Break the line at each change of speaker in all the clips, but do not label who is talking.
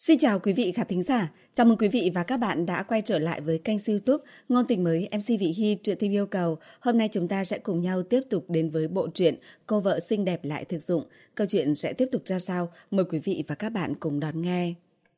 Xin chào quý vị khán thính giả, chào mừng quý vị và các bạn đã quay trở lại với kênh YouTube Ngôn tình mới MC Vị Hy truyện theo yêu cầu. Hôm nay chúng ta sẽ cùng nhau tiếp tục đến với bộ truyện Cô vợ xinh đẹp lại thực dụng. Câu chuyện sẽ tiếp tục ra sao? Mời quý vị và các bạn cùng đón nghe.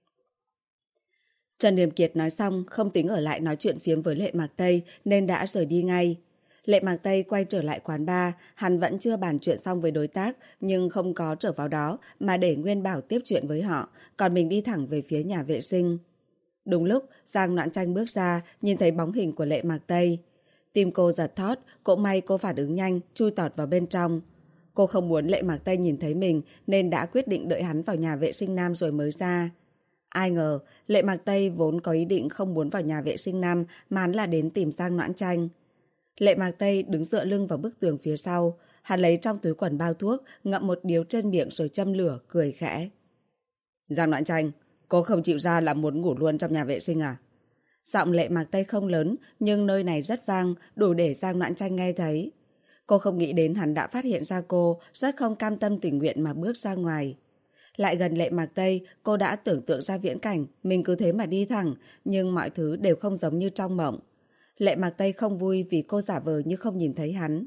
Trần Điềm Kiệt nói xong không tính ở lại nói chuyện phiếm với Lệ Mạc Tây nên đã rời đi ngay. Lệ Mạc Tây quay trở lại quán bar, hắn vẫn chưa bàn chuyện xong với đối tác nhưng không có trở vào đó mà để Nguyên Bảo tiếp chuyện với họ, còn mình đi thẳng về phía nhà vệ sinh. Đúng lúc Giang Noãn Tranh bước ra, nhìn thấy bóng hình của Lệ Mạc Tây. Tim cô giật thót, cũng may cô phản ứng nhanh, chui tọt vào bên trong. Cô không muốn Lệ Mạc Tây nhìn thấy mình nên đã quyết định đợi hắn vào nhà vệ sinh nam rồi mới ra. Ai ngờ Lệ Mạc Tây vốn có ý định không muốn vào nhà vệ sinh nam mà hắn là đến tìm Giang Noãn Tranh. Lệ Mạc Tây đứng dựa lưng vào bức tường phía sau. Hắn lấy trong túi quần bao thuốc, ngậm một điếu trên miệng rồi châm lửa, cười khẽ. Giang Noãn Tranh, cô không chịu ra là muốn ngủ luôn trong nhà vệ sinh à? Giọng Lệ Mạc Tây không lớn, nhưng nơi này rất vang, đủ để Giang Noãn Tranh nghe thấy. Cô không nghĩ đến hắn đã phát hiện ra cô, rất không cam tâm tình nguyện mà bước ra ngoài. Lại gần Lệ Mạc Tây, cô đã tưởng tượng ra viễn cảnh, mình cứ thế mà đi thẳng, nhưng mọi thứ đều không giống như trong mộng. Lệ Mạc Tây không vui vì cô giả vờ như không nhìn thấy hắn.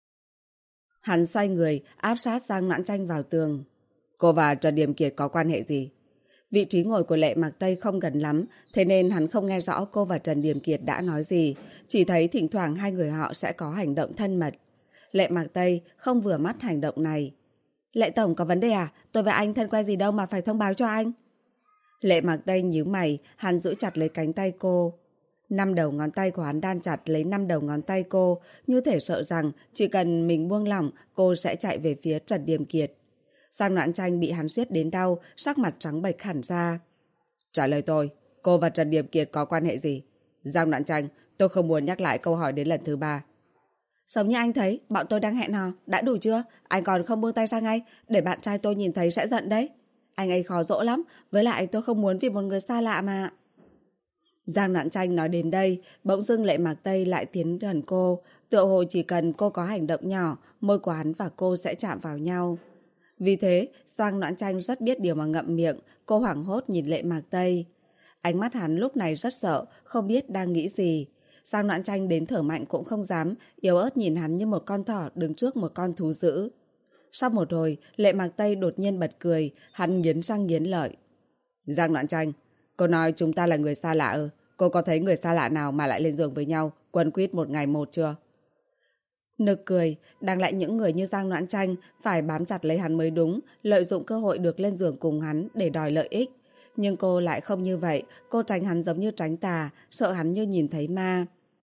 Hắn xoay người, áp sát Giang Noãn Tranh vào tường. Cô và Trần Điềm Kiệt có quan hệ gì? Vị trí ngồi của Lệ Mạc Tây không gần lắm, thế nên hắn không nghe rõ cô và Trần Điềm Kiệt đã nói gì, chỉ thấy thỉnh thoảng hai người họ sẽ có hành động thân mật. Lệ Mạc Tây không vừa mắt hành động này. Lệ Tổng có vấn đề à? Tôi và anh thân quen gì đâu mà phải thông báo cho anh. Lệ Mạc Tây nhíu mày, hắn giữ chặt lấy cánh tay cô. 5 đầu ngón tay của hắn đan chặt lấy 5 đầu ngón tay cô, như thể sợ rằng chỉ cần mình buông lỏng, cô sẽ chạy về phía Trần Điềm Kiệt. Giang Noãn Tranh bị hắn siết đến đau, sắc mặt trắng bệch hẳn ra. Trả lời tôi, cô và Trần Điềm Kiệt có quan hệ gì? Giang Noãn Tranh, tôi không muốn nhắc lại câu hỏi đến lần thứ 3. Giống như anh thấy, bọn tôi đang hẹn hò, đã đủ chưa? Anh còn không buông tay ra ngay, để bạn trai tôi nhìn thấy sẽ giận đấy. Anh ấy khó dỗ lắm, với lại tôi không muốn vì một người xa lạ mà... Giang Noãn Tranh nói đến đây, bỗng dưng Lệ Mạc Tây lại tiến gần cô, tựa hồ chỉ cần cô có hành động nhỏ, môi của hắn và cô sẽ chạm vào nhau. Vì thế, Giang Noãn Tranh rất biết điều mà ngậm miệng, cô hoảng hốt nhìn Lệ Mạc Tây. Ánh mắt hắn lúc này rất sợ, không biết đang nghĩ gì. Giang Noãn Tranh đến thở mạnh cũng không dám, yếu ớt nhìn hắn như một con thỏ đứng trước một con thú dữ. Sau một hồi, Lệ Mạc Tây đột nhiên bật cười, hắn nghiến răng nghiến lợi. Giang Noãn Tranh, cô nói chúng ta là người xa lạ ư? Cô có thấy người xa lạ nào mà lại lên giường với nhau, quấn quýt một ngày một chưa? Nực cười, đang lại những người như Giang Noãn Tranh phải bám chặt lấy hắn mới đúng, lợi dụng cơ hội được lên giường cùng hắn để đòi lợi ích. Nhưng cô lại không như vậy, cô tránh hắn giống như tránh tà, sợ hắn như nhìn thấy ma.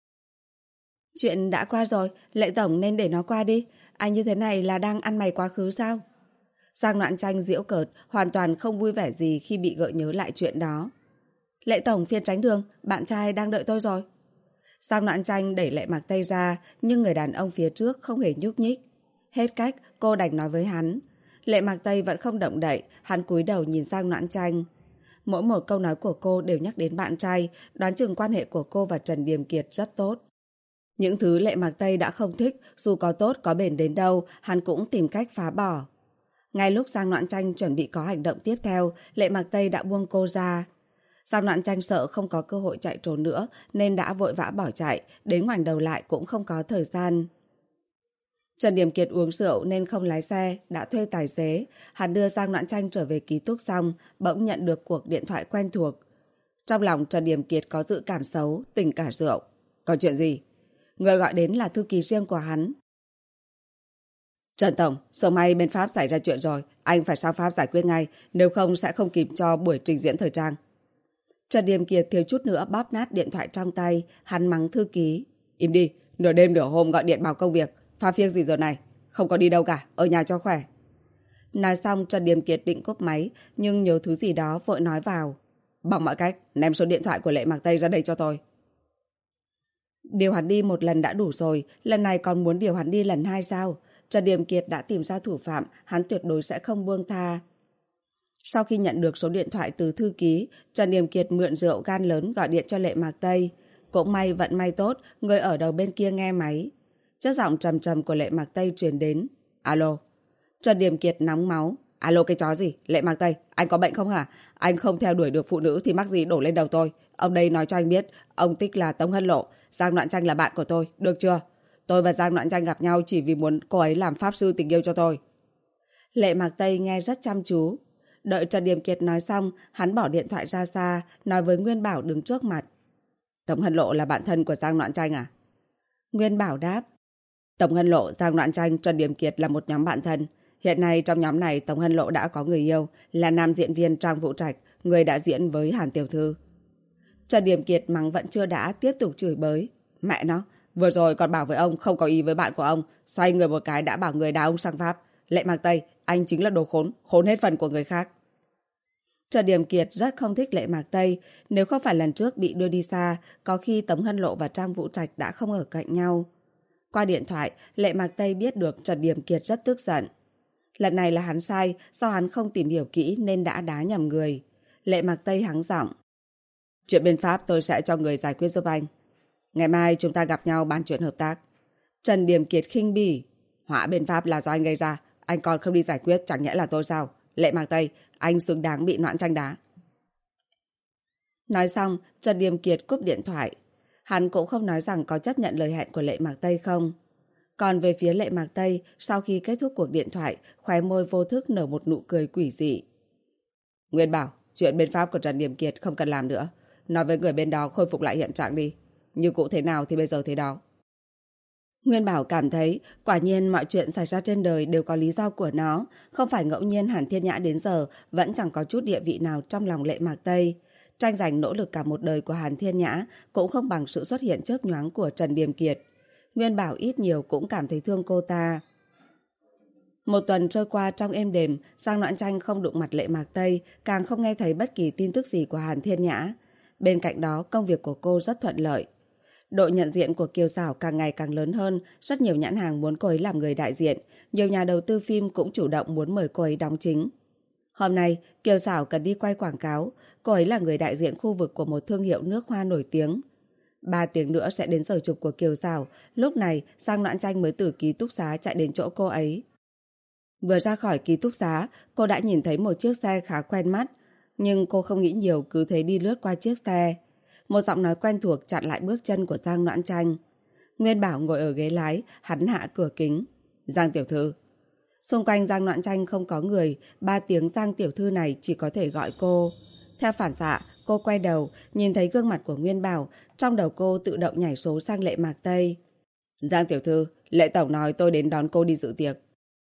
Chuyện đã qua rồi, Lệ Tổng nên để nó qua đi. Anh như thế này là đang ăn mày quá khứ sao? Giang Noãn Tranh giễu cợt, hoàn toàn không vui vẻ gì khi bị gợi nhớ lại chuyện đó. Lệ Tổng phiền tránh đường, bạn trai đang đợi tôi rồi. Giang Noãn Tranh đẩy Lệ Mạc Tây ra, nhưng người đàn ông phía trước không hề nhúc nhích. Hết cách, cô đành nói với hắn. Lệ Mạc Tây vẫn không động đậy, hắn cúi đầu nhìn Giang Noãn Tranh. Mỗi một câu nói của cô đều nhắc đến bạn trai, đoán chừng quan hệ của cô và Trần Điềm Kiệt rất tốt. Những thứ Lệ Mạc Tây đã không thích, dù có tốt có bền đến đâu, hắn cũng tìm cách phá bỏ. Ngay lúc Giang Noãn Tranh chuẩn bị có hành động tiếp theo, Lệ Mạc Tây đã buông cô ra. Giang Noãn Tranh sợ không có cơ hội chạy trốn nữa nên đã vội vã bỏ chạy, đến ngoảnh đầu lại cũng không có thời gian. Trần Điềm Kiệt uống rượu nên không lái xe, đã thuê tài xế. Hắn đưa Giang Noãn Tranh trở về ký túc xong, bỗng nhận được cuộc điện thoại quen thuộc. Trong lòng Trần Điềm Kiệt có dự cảm xấu, tỉnh cả rượu. Có chuyện gì? Người gọi đến là thư ký riêng của hắn. Trần Tổng, sớm may bên Pháp xảy ra chuyện rồi, anh phải sang Pháp giải quyết ngay, nếu không sẽ không kịp cho buổi trình diễn thời trang. Trần Điềm Kiệt thiếu chút nữa bóp nát điện thoại trong tay, hắn mắng thư ký. Im đi, nửa đêm nửa hôm gọi điện báo công việc, pha phiếc gì giờ này, không có đi đâu cả, ở nhà cho khỏe. Nói xong Trần Điềm Kiệt định cúp máy, nhưng nhớ thứ gì đó vội nói vào. Bằng mọi cách, ném số điện thoại của Lệ Mạc Tây ra đây cho tôi. Điều hắn đi một lần đã đủ rồi, lần này còn muốn điều hắn đi lần 2 sao? Trần Điềm Kiệt đã tìm ra thủ phạm, hắn tuyệt đối sẽ không buông tha. Sau khi nhận được số điện thoại từ thư ký, Trần Điềm Kiệt mượn rượu gan lớn gọi điện cho Lệ Mạc Tây. Cũng may vận may tốt, người ở đầu bên kia nghe máy. Chất giọng trầm trầm của Lệ Mạc Tây truyền đến. Alo. Trần Điềm Kiệt nóng máu. Alo cái chó gì? Lệ Mạc Tây, anh có bệnh không hả? Anh không theo đuổi được phụ nữ thì mắc gì đổ lên đầu tôi. Ông đây nói cho anh biết, ông Tích là Tống Hân Lộ, Giang Noãn Tranh là bạn của tôi, được chưa? Tôi và Giang Noãn Tranh gặp nhau chỉ vì muốn cô ấy làm pháp sư tình yêu cho tôi. Lệ Mạc Tây nghe rất chăm chú. Đợi Trần Điềm Kiệt nói xong, hắn bỏ điện thoại ra xa, nói với Nguyên Bảo đứng trước mặt. Tống Hân Lộ là bạn thân của Giang Noãn Tranh à? Nguyên Bảo đáp. Tống Hân Lộ, Giang Noãn Tranh, Trần Điềm Kiệt là một nhóm bạn thân. Hiện nay trong nhóm này Tống Hân Lộ đã có người yêu, là nam diễn viên Trang Vũ Trạch, người đã diễn với Hàn Tiểu Thư. Trần Điềm Kiệt mắng vẫn chưa đã, tiếp tục chửi bới. Mẹ nó, vừa rồi còn bảo với ông không có ý với bạn của ông, xoay người một cái đã bảo người đá ông sang Pháp. Lệ Mạc Tây, anh chính là đồ khốn, khốn hết phần của người khác. Trần Điềm Kiệt rất không thích Lệ Mạc Tây. Nếu không phải lần trước bị đưa đi xa, có khi Tống Hân Lộ và Trang Vũ Trạch đã không ở cạnh nhau. Qua điện thoại, Lệ Mạc Tây biết được Trần Điềm Kiệt rất tức giận. Lần này là hắn sai, do hắn không tìm hiểu kỹ nên đã đá nhầm người. Lệ Mạc Tây hắng giọng. Chuyện bên Pháp tôi sẽ cho người giải quyết giúp anh. Ngày mai chúng ta gặp nhau bàn chuyện hợp tác. Trần Điềm Kiệt khinh bỉ. Họa bên Pháp là do anh gây ra, anh còn không đi giải quyết chẳng nhẽ là tôi sao? Lệ Mạc Tây, anh xứng đáng bị Noãn Tranh đá. Nói xong, Trần Điềm Kiệt cúp điện thoại. Hắn cũng không nói rằng có chấp nhận lời hẹn của Lệ Mạc Tây không. Còn về phía Lệ Mạc Tây, sau khi kết thúc cuộc điện thoại, khóe môi vô thức nở một nụ cười quỷ dị. Nguyên Bảo, chuyện bên Pháp của Trần Điềm Kiệt không cần làm nữa. Nói với người bên đó khôi phục lại hiện trạng đi. Như cũ thế nào thì bây giờ thế đó. Nguyên Bảo cảm thấy quả nhiên mọi chuyện xảy ra trên đời đều có lý do của nó. Không phải ngẫu nhiên Hàn Thiên Nhã đến giờ vẫn chẳng có chút địa vị nào trong lòng Lệ Mạc Tây. Tranh giành nỗ lực cả một đời của Hàn Thiên Nhã cũng không bằng sự xuất hiện chớp nhoáng của Trần Điềm Kiệt. Nguyên Bảo ít nhiều cũng cảm thấy thương cô ta. Một tuần trôi qua trong êm đềm, Giang Noãn Tranh không đụng mặt Lệ Mạc Tây, càng không nghe thấy bất kỳ tin tức gì của Hàn Thiên Nhã. Bên cạnh đó, công việc của cô rất thuận lợi. Đội nhận diện của Kiều Xảo càng ngày càng lớn hơn, rất nhiều nhãn hàng muốn cô ấy làm người đại diện, nhiều nhà đầu tư phim cũng chủ động muốn mời cô ấy đóng chính. Hôm nay, Kiều Xảo cần đi quay quảng cáo, cô ấy là người đại diện khu vực của một thương hiệu nước hoa nổi tiếng. 3 tiếng nữa sẽ đến giờ chụp của Kiều Xảo, lúc này Giang Noãn Tranh mới từ ký túc xá chạy đến chỗ cô ấy. Vừa ra khỏi ký túc xá, cô đã nhìn thấy một chiếc xe khá quen mắt, nhưng cô không nghĩ nhiều cứ thế đi lướt qua chiếc xe. Một giọng nói quen thuộc chặn lại bước chân của Giang Noãn Tranh. Nguyên Bảo ngồi ở ghế lái, hắn hạ cửa kính. Giang tiểu thư. Xung quanh Giang Noãn Tranh không có người, 3 tiếng Giang tiểu thư này chỉ có thể gọi cô. Theo phản xạ, cô quay đầu, nhìn thấy gương mặt của Nguyên Bảo, trong đầu cô tự động nhảy số sang Lệ Mạc Tây. Giang tiểu thư, Lệ tổng nói tôi đến đón cô đi dự tiệc.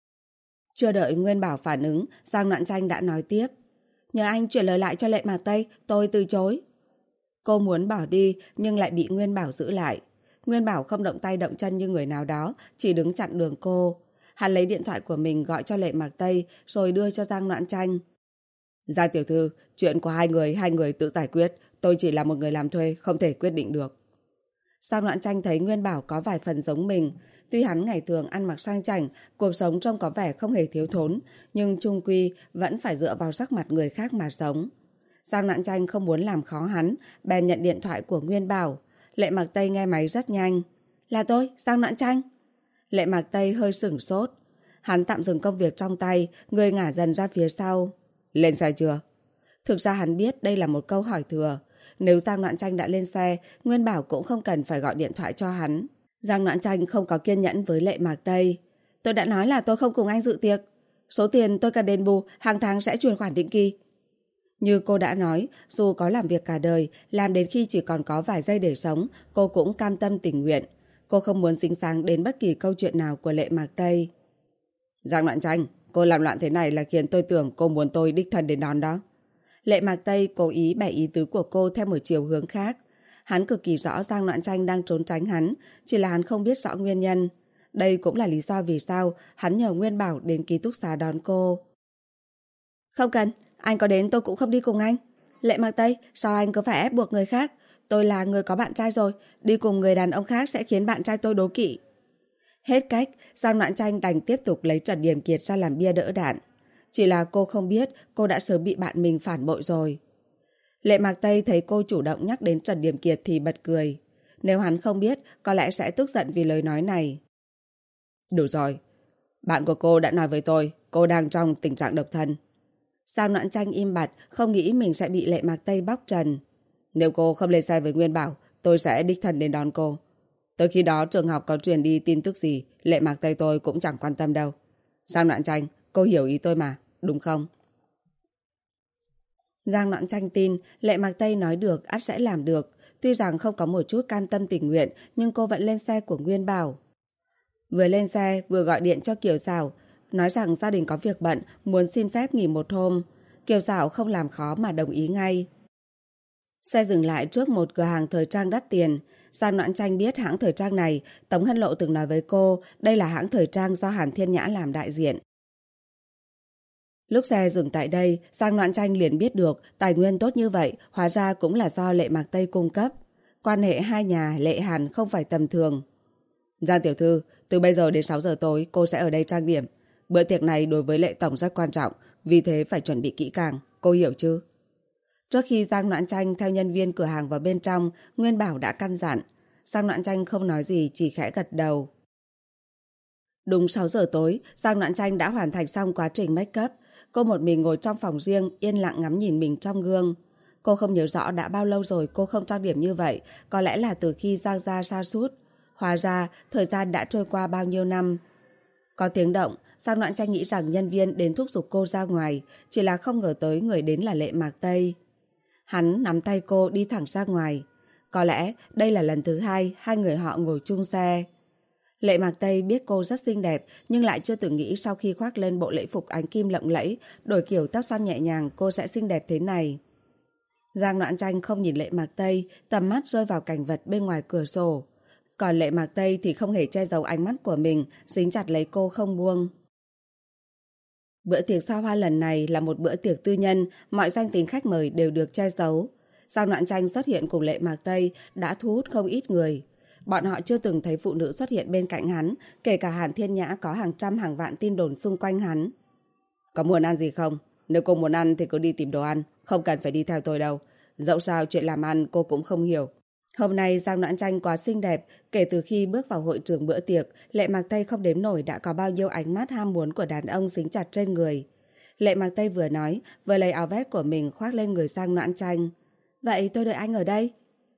Chưa đợi Nguyên Bảo phản ứng, Giang Noãn Tranh đã nói tiếp. Nhờ anh chuyển lời lại cho Lệ Mạc Tây, tôi từ chối. Cô muốn bỏ đi nhưng lại bị Nguyên Bảo giữ lại. Nguyên Bảo không động tay động chân như người nào đó, chỉ đứng chặn đường cô. Hắn lấy điện thoại của mình gọi cho Lệ Mạc Tây rồi đưa cho Giang Noãn Tranh. Giang tiểu thư, chuyện của hai người tự giải quyết. Tôi chỉ là một người làm thuê, không thể quyết định được. Giang Noãn Tranh thấy Nguyên Bảo có vài phần giống mình. Tuy hắn ngày thường ăn mặc sang chảnh, cuộc sống trông có vẻ không hề thiếu thốn, nhưng chung quy vẫn phải dựa vào sắc mặt người khác mà sống. Giang Noãn Tranh không muốn làm khó hắn, bèn nhận điện thoại của Nguyên Bảo. Lệ Mạc Tây nghe máy rất nhanh. Là tôi, Giang Noãn Tranh. Lệ Mạc Tây hơi sửng sốt. Hắn tạm dừng công việc trong tay, người ngả dần ra phía sau. Lên xe chưa? Thực ra hắn biết đây là một câu hỏi thừa. Nếu Giang Noãn Tranh đã lên xe, Nguyên Bảo cũng không cần phải gọi điện thoại cho hắn. Giang Noãn Tranh không có kiên nhẫn với Lệ Mạc Tây. Tôi đã nói là tôi không cùng anh dự tiệc. Số tiền tôi cần đền bù, hàng tháng sẽ chuyển khoản định kỳ. Như cô đã nói, dù có làm việc cả đời, làm đến khi chỉ còn có vài giây để sống, cô cũng cam tâm tình nguyện. Cô không muốn dính dáng đến bất kỳ câu chuyện nào của Lệ Mạc Tây. Giang Noãn Tranh, cô làm loạn thế này là khiến tôi tưởng cô muốn tôi đích thân đến đón đó. Lệ Mạc Tây cố ý bẻ ý tứ của cô theo một chiều hướng khác. Hắn cực kỳ rõ Giang Noãn Tranh đang trốn tránh hắn, chỉ là hắn không biết rõ nguyên nhân. Đây cũng là lý do vì sao hắn nhờ Nguyên Bảo đến ký túc xá đón cô. Không cần, anh có đến tôi cũng không đi cùng anh. Lệ Mạc Tây, sao anh cứ phải ép buộc người khác? Tôi là người có bạn trai rồi, đi cùng người đàn ông khác sẽ khiến bạn trai tôi đố kỵ. Hết cách, Giang Noãn Tranh đành tiếp tục lấy Trần Điềm Kiệt ra làm bia đỡ đạn. Chỉ là cô không biết cô đã sớm bị bạn mình phản bội rồi. Lệ Mạc Tây thấy cô chủ động nhắc đến Trần Điềm Kiệt thì bật cười. Nếu hắn không biết, có lẽ sẽ tức giận vì lời nói này. Đủ rồi. Bạn của cô đã nói với tôi, cô đang trong tình trạng độc thân. Giang Noãn Tranh im bặt, không nghĩ mình sẽ bị Lệ Mạc Tây bóc trần. Nếu cô không lên xe với Nguyên Bảo, tôi sẽ đích thân đến đón cô. Tới khi đó trường học có truyền đi tin tức gì, Lệ Mạc Tây tôi cũng chẳng quan tâm đâu. Giang Noãn Tranh, cô hiểu ý tôi mà, đúng không? Giang Noãn Tranh tin Lệ Mạc Tây nói được ắt sẽ làm được. Tuy rằng không có một chút cam tâm tình nguyện, nhưng cô vẫn lên xe của Nguyên Bảo. Vừa lên xe vừa gọi điện cho Kiều Xảo, nói rằng gia đình có việc bận, muốn xin phép nghỉ một hôm. Kiều Xảo không làm khó mà đồng ý ngay. Xe dừng lại trước một cửa hàng thời trang đắt tiền. Giang Noãn Tranh biết hãng thời trang này, Tống Hân Lộ từng nói với cô, đây là hãng thời trang do Hàn Thiên Nhã làm đại diện. Lúc xe dừng tại đây, Giang Noãn Tranh liền biết được tài nguyên tốt như vậy hóa ra cũng là do Lệ Mạc Tây cung cấp. Quan hệ hai nhà Lệ Hàn không phải tầm thường. Giang tiểu thư, từ bây giờ đến 6 giờ tối cô sẽ ở đây trang điểm. Bữa tiệc này đối với Lệ tổng rất quan trọng, vì thế phải chuẩn bị kỹ càng, cô hiểu chứ? Trước khi Giang Noãn Tranh theo nhân viên cửa hàng vào bên trong, Nguyên Bảo đã căn dặn. Giang Noãn Tranh không nói gì, chỉ khẽ gật đầu. Đúng 6 giờ tối, Giang Noãn Tranh đã hoàn thành xong quá trình make up. Cô một mình ngồi trong phòng riêng, yên lặng ngắm nhìn mình trong gương. Cô không nhớ rõ đã bao lâu rồi cô không trang điểm như vậy, có lẽ là từ khi Giang gia sa sút. Hóa ra, thời gian đã trôi qua bao nhiêu năm. Có tiếng động, Giang Noãn Tranh nghĩ rằng nhân viên đến thúc giục cô ra ngoài, chỉ là không ngờ tới người đến là Lệ Mạc Tây. Hắn nắm tay cô đi thẳng ra ngoài. Có lẽ đây là lần thứ hai người họ ngồi chung xe. Lệ Mạc Tây biết cô rất xinh đẹp, nhưng lại chưa từng nghĩ sau khi khoác lên bộ lễ phục ánh kim lộng lẫy, đổi kiểu tóc xoăn nhẹ nhàng cô sẽ xinh đẹp thế này. Giang Noãn Tranh không nhìn Lệ Mạc Tây, tầm mắt rơi vào cảnh vật bên ngoài cửa sổ. Còn Lệ Mạc Tây thì không hề che giấu ánh mắt của mình, dính chặt lấy cô không buông. Bữa tiệc xa hoa lần này là một bữa tiệc tư nhân, mọi danh tính khách mời đều được che giấu. Giang Noãn Tranh xuất hiện cùng Lệ Mạc Tây đã thu hút không ít người. Bọn họ chưa từng thấy phụ nữ xuất hiện bên cạnh hắn, kể cả Hàn Thiên Nhã có hàng trăm hàng vạn tin đồn xung quanh hắn. Có muốn ăn gì không? Nếu cô muốn ăn thì cứ đi tìm đồ ăn, không cần phải đi theo tôi đâu. Dẫu sao chuyện làm ăn cô cũng không hiểu. Hôm nay Giang Noãn Tranh quá xinh đẹp, kể từ khi bước vào hội trường bữa tiệc, Lệ Mạc Tây không đếm nổi đã có bao nhiêu ánh mắt ham muốn của đàn ông dính chặt trên người. Lệ Mạc Tây vừa nói, vừa lấy áo vest của mình khoác lên người Giang Noãn Tranh. Vậy tôi đợi anh ở đây.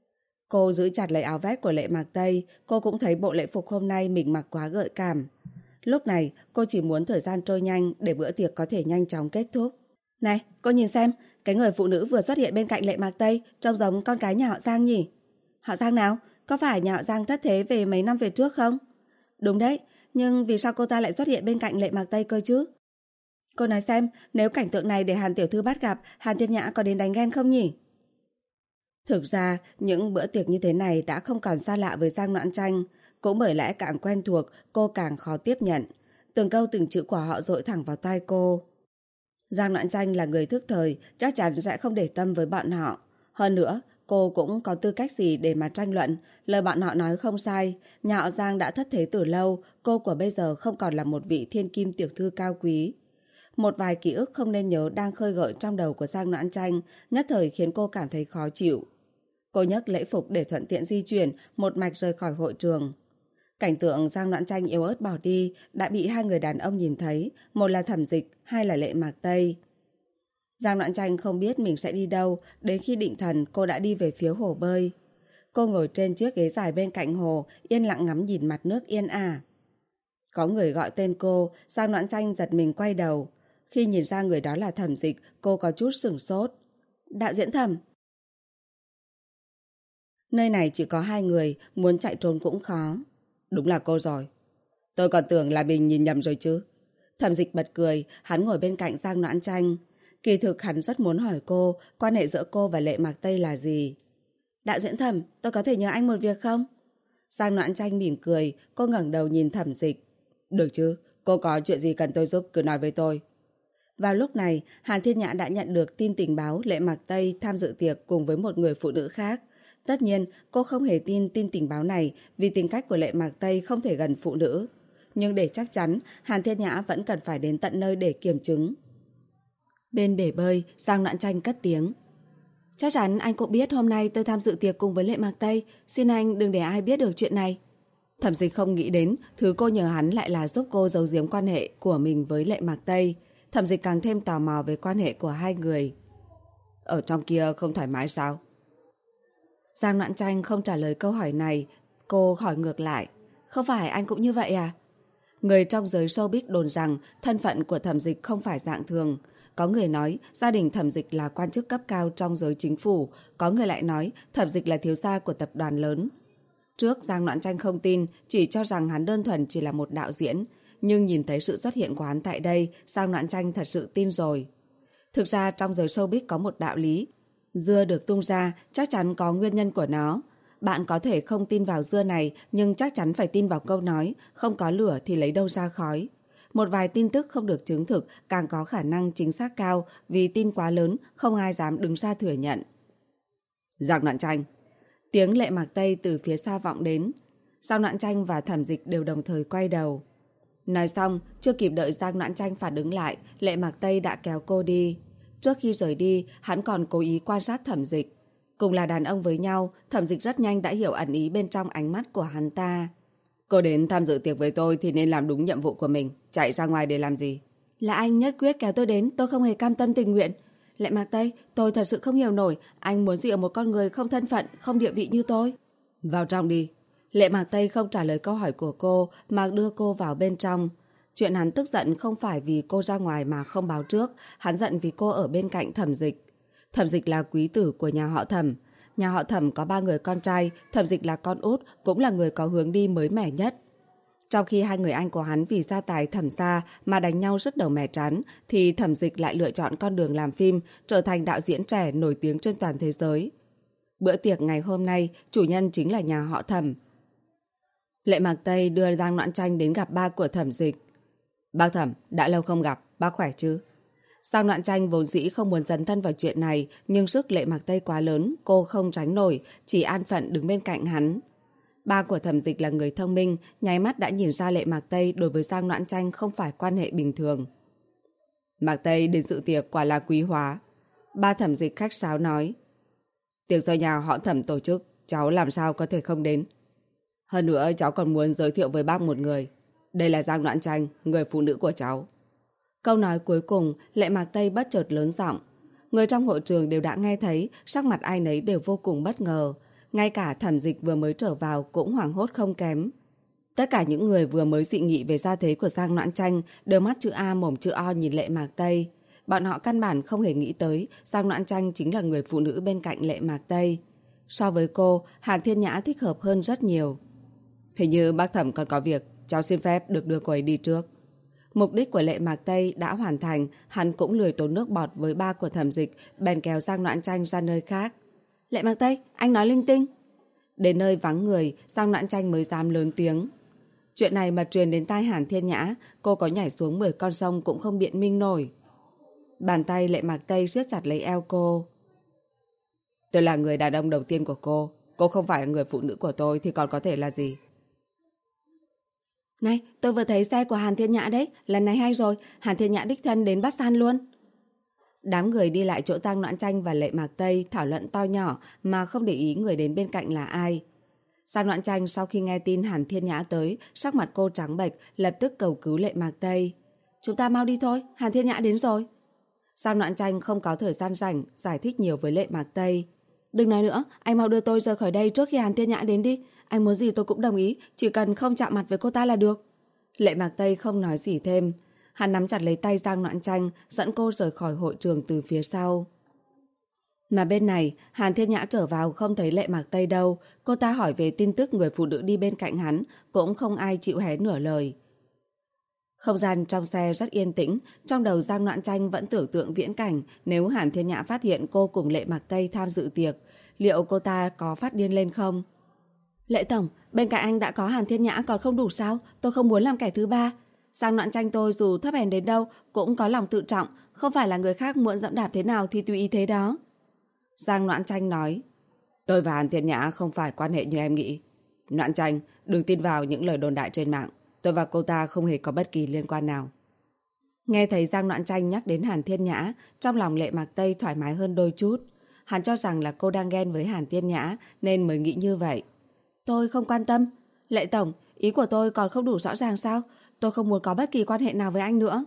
Cô giữ chặt lấy áo vest của Lệ Mạc Tây, cô cũng thấy bộ lễ phục hôm nay mình mặc quá gợi cảm. Lúc này, cô chỉ muốn thời gian trôi nhanh để bữa tiệc có thể nhanh chóng kết thúc. Này, cô nhìn xem, cái người phụ nữ vừa xuất hiện bên cạnh Lệ Mạc Tây trông giống con cái nhà họ Giang nhỉ? Họ Giang nào? Có phải nhà họ Giang thất thế về mấy năm về trước không? Đúng đấy, nhưng vì sao cô ta lại xuất hiện bên cạnh Lệ Mạc Tây cơ chứ? Cô nói xem, nếu cảnh tượng này để Hàn tiểu thư bắt gặp, Hàn Thiên Nhã có đến đánh ghen không nhỉ? Thực ra, những bữa tiệc như thế này đã không còn xa lạ với Giang Noãn Tranh. Cũng bởi lẽ càng quen thuộc, cô càng khó tiếp nhận. Từng câu từng chữ của họ dội thẳng vào tai cô. Giang Noãn Tranh là người thức thời, chắc chắn sẽ không để tâm với bọn họ. Hơn nữa, cô cũng có tư cách gì để mà tranh luận. Lời bọn họ nói không sai. Nhà họ Giang đã thất thế từ lâu, cô của bây giờ không còn là một vị thiên kim tiểu thư cao quý. Một vài ký ức không nên nhớ đang khơi gợi trong đầu của Giang Noãn Tranh, nhất thời khiến cô cảm thấy khó chịu. Cô nhấc lễ phục để thuận tiện di chuyển, một mạch rời khỏi hội trường. Cảnh tượng Giang Noãn Tranh yếu ớt bỏ đi đã bị hai người đàn ông nhìn thấy, một là Thẩm Dịch, hai là Lệ Mạc Tây. Giang Noãn Tranh không biết mình sẽ đi đâu, đến khi định thần cô đã đi về phía hồ bơi. Cô ngồi trên chiếc ghế dài bên cạnh hồ, yên lặng ngắm nhìn mặt nước yên ả. Có người gọi tên cô, Giang Noãn Tranh giật mình quay đầu. Khi nhìn ra người đó là Thẩm Dịch, cô có chút sửng sốt. Đạo diễn Thẩm. Nơi này chỉ có hai người, muốn chạy trốn cũng khó. Đúng là cô rồi. Tôi còn tưởng là mình nhìn nhầm rồi chứ. Thẩm Dịch bật cười, hắn ngồi bên cạnh Giang Noãn Tranh. Kỳ thực hắn rất muốn hỏi cô, quan hệ giữa cô và Lệ Mạc Tây là gì. Đạo diễn Thẩm, tôi có thể nhờ anh một việc không? Giang Noãn Tranh mỉm cười, cô ngẩng đầu nhìn Thẩm Dịch. Được chứ, cô có chuyện gì cần tôi giúp cứ nói với tôi. Vào lúc này, Hàn Thiên Nhã đã nhận được tin tình báo Lệ Mạc Tây tham dự tiệc cùng với một người phụ nữ khác. Tất nhiên, cô không hề tin tình báo này vì tính cách của Lệ Mạc Tây không thể gần phụ nữ. Nhưng để chắc chắn, Hàn Thiên Nhã vẫn cần phải đến tận nơi để kiểm chứng. Bên bể bơi, Giang Noãn Tranh cất tiếng. Chắc chắn anh cũng biết hôm nay tôi tham dự tiệc cùng với Lệ Mạc Tây. Xin anh đừng để ai biết được chuyện này. Thẩm Dịch không nghĩ đến thứ cô nhờ hắn lại là giúp cô giấu giếm quan hệ của mình với Lệ Mạc Tây. Thẩm Dịch càng thêm tò mò về quan hệ của hai người. Ở trong kia không thoải mái sao? Giang Noãn Tranh không trả lời câu hỏi này. Cô hỏi ngược lại. Không phải anh cũng như vậy à? Người trong giới showbiz đồn rằng thân phận của Thẩm Dịch không phải dạng thường. Có người nói gia đình Thẩm Dịch là quan chức cấp cao trong giới chính phủ. Có người lại nói Thẩm Dịch là thiếu gia của tập đoàn lớn. Trước Giang Noãn Tranh không tin, chỉ cho rằng hắn đơn thuần chỉ là một đạo diễn. Nhưng nhìn thấy sự xuất hiện của hắn tại đây, Giang Noãn Tranh thật sự tin rồi. Thực ra trong giới showbiz có một đạo lý. Dưa được tung ra chắc chắn có nguyên nhân của nó. Bạn có thể không tin vào dưa này, nhưng chắc chắn phải tin vào câu nói không có lửa thì lấy đâu ra khói. Một vài tin tức không được chứng thực càng có khả năng chính xác cao, vì tin quá lớn không ai dám đứng ra thừa nhận. Giang Noãn Tranh. Tiếng Lệ Mạc Tây từ phía xa vọng đến. Giang Noãn Tranh và Thẩm Dịch đều đồng thời quay đầu. Nói xong, chưa kịp đợi Giang Noãn Tranh phản ứng lại, Lệ Mạc Tây đã kéo cô đi. Trước khi rời đi, hắn còn cố ý quan sát Thẩm Dịch. Cùng là đàn ông với nhau, Thẩm Dịch rất nhanh đã hiểu ẩn ý bên trong ánh mắt của hắn ta. Cô đến tham dự tiệc với tôi thì nên làm đúng nhiệm vụ của mình. Chạy ra ngoài để làm gì? Là anh nhất quyết kéo tôi đến, tôi không hề cam tâm tình nguyện. Lệ Mạc Tây, tôi thật sự không hiểu nổi anh muốn gì ở một con người không thân phận, không địa vị như tôi. Vào trong đi. Lệ Mạc Tây không trả lời câu hỏi của cô mà đưa cô vào bên trong. Chuyện hắn tức giận không phải vì cô ra ngoài mà không báo trước, hắn giận vì cô ở bên cạnh Thẩm Dịch. Thẩm Dịch là quý tử của nhà họ Thẩm. Nhà họ Thẩm có 3 người con trai, Thẩm Dịch là con út, cũng là người có hướng đi mới mẻ nhất. Trong khi hai người anh của hắn vì gia tài Thẩm gia mà đánh nhau rất đầu mẻ trán, thì Thẩm Dịch lại lựa chọn con đường làm phim, trở thành đạo diễn trẻ nổi tiếng trên toàn thế giới. Bữa tiệc ngày hôm nay, chủ nhân chính là nhà họ Thẩm. Lệ Mạc Tây đưa Giang Noãn Tranh đến gặp ba của Thẩm Dịch. Bác Thẩm, đã lâu không gặp, bác khỏe chứ? Giang Noãn Tranh vốn dĩ không muốn dấn thân vào chuyện này, nhưng sức Lệ Mạc Tây quá lớn, cô không tránh nổi, chỉ an phận đứng bên cạnh hắn. Ba của Thẩm Dịch là người thông minh, nháy mắt đã nhìn ra Lệ Mạc Tây đối với Giang Noãn Tranh không phải quan hệ bình thường. Mạc Tây đến dự tiệc quả là quý hóa. Ba Thẩm Dịch khách sáo nói. Tiệc do nhà họ Thẩm tổ chức, cháu làm sao có thể không đến. Hơn nữa cháu còn muốn giới thiệu với bác một người. Đây là Giang Noãn Tranh, người phụ nữ của cháu. Câu nói cuối cùng, Lệ Mạc Tây bất chợt lớn giọng. Người trong hội trường đều đã nghe thấy, sắc mặt ai nấy đều vô cùng bất ngờ. Ngay cả Thẩm Dịch vừa mới trở vào cũng hoảng hốt không kém. Tất cả những người vừa mới dị nghị về gia thế của Giang Noãn Tranh đều mắt chữ A mồm chữ O nhìn Lệ Mạc Tây. Bọn họ căn bản không hề nghĩ tới Giang Noãn Tranh chính là người phụ nữ bên cạnh Lệ Mạc Tây. So với cô, Hàn Thiên Nhã thích hợp hơn rất nhiều. Hình như bác Thẩm còn có việc, cháu xin phép được đưa cô ấy đi trước. Mục đích của Lệ Mạc Tây đã hoàn thành, hắn cũng lười tốn nước bọt với ba của Thẩm Dịch, bèn kéo Giang Noãn Tranh ra nơi khác. Lệ Mạc Tây, anh nói linh tinh. Đến nơi vắng người, Giang Noãn Tranh mới dám lớn tiếng. Chuyện này mà truyền đến tai Hàn Thiên Nhã, cô có nhảy xuống 10 con sông cũng không biện minh nổi. Bàn tay Lệ Mạc Tây siết chặt lấy eo cô. Tôi là người đàn ông đầu tiên của cô không phải là người phụ nữ của tôi thì còn có thể là gì? Này, tôi vừa thấy xe của Hàn Thiên Nhã đấy, lần này hay rồi, Hàn Thiên Nhã đích thân đến bắt san luôn. Đám người đi lại chỗ Giang Noãn Tranh và Lệ Mạc Tây thảo luận to nhỏ mà không để ý người đến bên cạnh là ai. Giang Noãn Tranh sau khi nghe tin Hàn Thiên Nhã tới, sắc mặt cô trắng bệch, lập tức cầu cứu Lệ Mạc Tây. Chúng ta mau đi thôi, Hàn Thiên Nhã đến rồi. Giang Noãn Tranh không có thời gian rảnh giải thích nhiều với Lệ Mạc Tây. Đừng nói nữa, anh mau đưa tôi rời khỏi đây trước khi Hàn Thiên Nhã đến đi. Anh muốn gì tôi cũng đồng ý, chỉ cần không chạm mặt với cô ta là được. Lệ Mạc Tây không nói gì thêm. Hắn nắm chặt lấy tay Giang Noãn Tranh, dẫn cô rời khỏi hội trường từ phía sau. Mà bên này, Hàn Thiên Nhã trở vào không thấy Lệ Mạc Tây đâu. Cô ta hỏi về tin tức người phụ nữ đi bên cạnh hắn, cũng không ai chịu hé nửa lời. Không gian trong xe rất yên tĩnh, trong đầu Giang Noãn Tranh vẫn tưởng tượng viễn cảnh nếu Hàn Thiên Nhã phát hiện cô cùng Lệ Mạc Tây tham dự tiệc, liệu cô ta có phát điên lên không? Lệ Tổng, bên cạnh anh đã có Hàn Thiên Nhã còn không đủ sao? Tôi không muốn làm kẻ thứ ba. Giang Noãn Tranh tôi dù thấp hèn đến đâu cũng có lòng tự trọng, không phải là người khác muốn dẫm đạp thế nào thì tùy ý thế đó. Giang Noãn Tranh nói, tôi và Hàn Thiên Nhã không phải quan hệ như em nghĩ. Noãn Tranh, đừng tin vào những lời đồn đại trên mạng. Tôi và cô ta không hề có bất kỳ liên quan nào. Nghe thấy Giang Noãn Tranh nhắc đến Hàn Thiên Nhã, trong lòng Lệ Mạc Tây thoải mái hơn đôi chút. Hắn cho rằng là cô đang ghen với Hàn Thiên Nhã nên mới nghĩ như vậy. Tôi không quan tâm. Lệ Tổng, Ý của tôi còn không đủ rõ ràng sao? Tôi không muốn có bất kỳ quan hệ nào với anh nữa.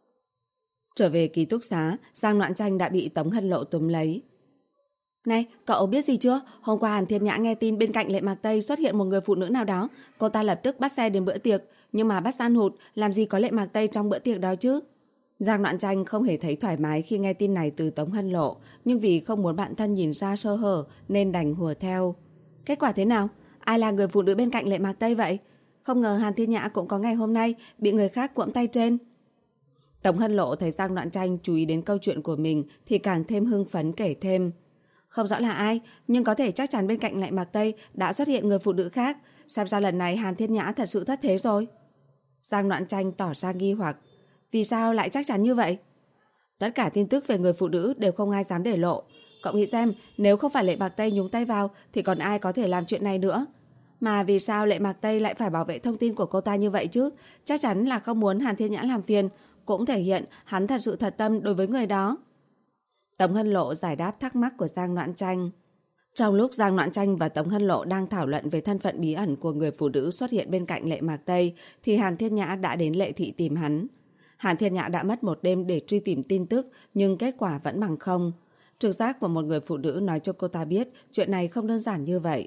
Trở về ký túc xá, Giang Noãn Tranh đã bị Tống Hân Lộ túm lấy. Này, cậu biết gì chưa? Hôm qua Hàn Thiên Nhã nghe tin bên cạnh Lệ Mạc Tây xuất hiện một người phụ nữ nào đó. Cô ta lập tức bắt xe đến bữa tiệc, nhưng mà bắt gian hụt, làm gì có Lệ Mạc Tây trong bữa tiệc đó chứ? Giang Noãn Tranh không hề thấy thoải mái khi nghe tin này từ Tống Hân Lộ, nhưng vì không muốn bạn thân nhìn ra sơ hở nên đành hùa theo. Kết quả thế nào? Ai là người phụ nữ bên cạnh Lệ Mạc Tây vậy? Không ngờ Hàn Thiên Nhã cũng có ngày hôm nay bị người khác cuỗm tay trên. Tống Hân Lộ thấy Giang Noãn Tranh chú ý đến câu chuyện của mình thì càng thêm hưng phấn kể thêm. Không rõ là ai, nhưng có thể chắc chắn bên cạnh Lệ Mạc Tây đã xuất hiện người phụ nữ khác. Xem ra lần này Hàn Thiên Nhã thật sự thất thế rồi. Giang Noãn Tranh tỏ ra nghi hoặc. Vì sao lại chắc chắn như vậy? Tất cả tin tức về người phụ nữ đều không ai dám để lộ. Cậu nghĩ xem, nếu không phải Lệ Mạc Tây nhúng tay vào thì còn ai có thể làm chuyện này nữa? Mà vì sao Lệ Mạc Tây lại phải bảo vệ thông tin của cô ta như vậy chứ? Chắc chắn là không muốn Hàn Thiên Nhã làm phiền, cũng thể hiện hắn thật sự thật tâm đối với người đó. Tống Hân Lộ giải đáp thắc mắc của Giang Noãn Tranh. Trong lúc Giang Noãn Tranh và Tống Hân Lộ đang thảo luận về thân phận bí ẩn của người phụ nữ xuất hiện bên cạnh Lệ Mạc Tây thì Hàn Thiên Nhã đã đến Lệ Thị tìm hắn. Hàn Thiên Nhã đã mất một đêm để truy tìm tin tức nhưng kết quả vẫn bằng không. Trực giác của một người phụ nữ nói cho cô ta biết chuyện này không đơn giản như vậy.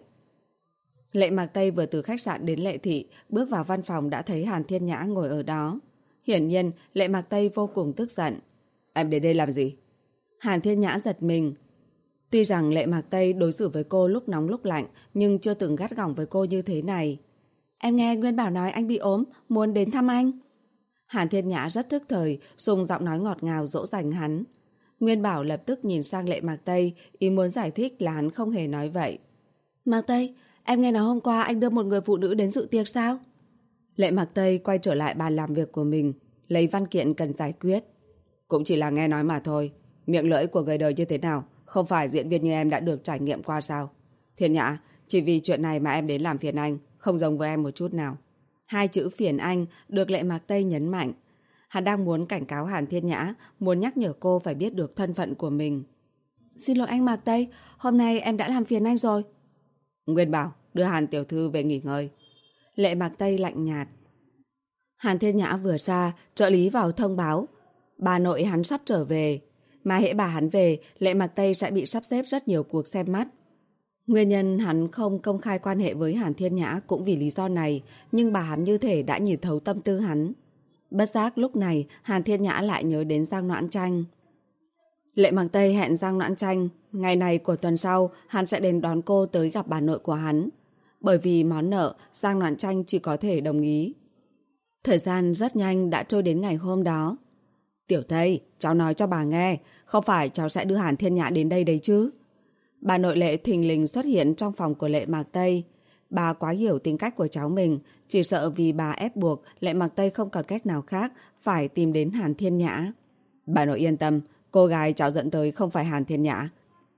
Lệ Mạc Tây vừa từ khách sạn đến Lệ Thị, bước vào văn phòng đã thấy Hàn Thiên Nhã ngồi ở đó. Hiển nhiên Lệ Mạc Tây vô cùng tức giận. Em đến đây làm gì? Hàn Thiên Nhã giật mình. Tuy rằng Lệ Mạc Tây đối xử với cô lúc nóng lúc lạnh nhưng chưa từng gắt gỏng với cô như thế này. Em nghe Nguyên Bảo nói anh bị ốm, muốn đến thăm anh. Hàn Thiên Nhã rất thức thời, dùng giọng nói ngọt ngào dỗ dành hắn. Nguyên Bảo lập tức nhìn sang Lệ Mạc Tây, ý muốn giải thích là hắn không hề nói vậy. Mạc Tây, em nghe nói hôm qua anh đưa một người phụ nữ đến dự tiệc sao? Lệ Mạc Tây quay trở lại bàn làm việc của mình, lấy văn kiện cần giải quyết. Cũng chỉ là nghe nói mà thôi. Miệng lưỡi của người đời như thế nào, không phải diễn viên như em đã được trải nghiệm qua sao? Thiên Nhã, chỉ vì chuyện này mà em đến làm phiền anh, không giống với em một chút nào. Hai chữ phiền anh được Lệ Mạc Tây nhấn mạnh. Hắn đang muốn cảnh cáo Hàn Thiên Nhã, muốn nhắc nhở cô phải biết được thân phận của mình. Xin lỗi anh Mạc Tây, hôm nay em đã làm phiền anh rồi. Nguyên Bảo, đưa Hàn tiểu thư về nghỉ ngơi. Lệ Mạc Tây lạnh nhạt. Hàn Thiên Nhã vừa ra, trợ lý vào thông báo. Bà nội hắn sắp trở về. Mà hễ bà hắn về, Lệ Mạc Tây sẽ bị sắp xếp rất nhiều cuộc xem mắt. Nguyên nhân hắn không công khai quan hệ với Hàn Thiên Nhã cũng vì lý do này, nhưng bà hắn như thể đã nhìn thấu tâm tư hắn. Bất giác lúc này, Hàn Thiên Nhã lại nhớ đến Giang Noãn Tranh. Lệ Mạc Tây hẹn Giang Noãn Tranh, ngày này của tuần sau, hắn sẽ đến đón cô tới gặp bà nội của hắn. Bởi vì món nợ, Giang Noãn Tranh chỉ có thể đồng ý. Thời gian rất nhanh đã trôi đến ngày hôm đó. Tiểu Tây, cháu nói cho bà nghe, không phải cháu sẽ đưa Hàn Thiên Nhã đến đây đấy chứ. Bà nội Lệ thình lình xuất hiện trong phòng của Lệ Mạc Tây. Bà quá hiểu tính cách của cháu mình, chỉ sợ vì bà ép buộc Lệ Mạc Tây không còn cách nào khác phải tìm đến Hàn Thiên Nhã. Bà nội yên tâm, cô gái cháu dẫn tới không phải Hàn Thiên Nhã.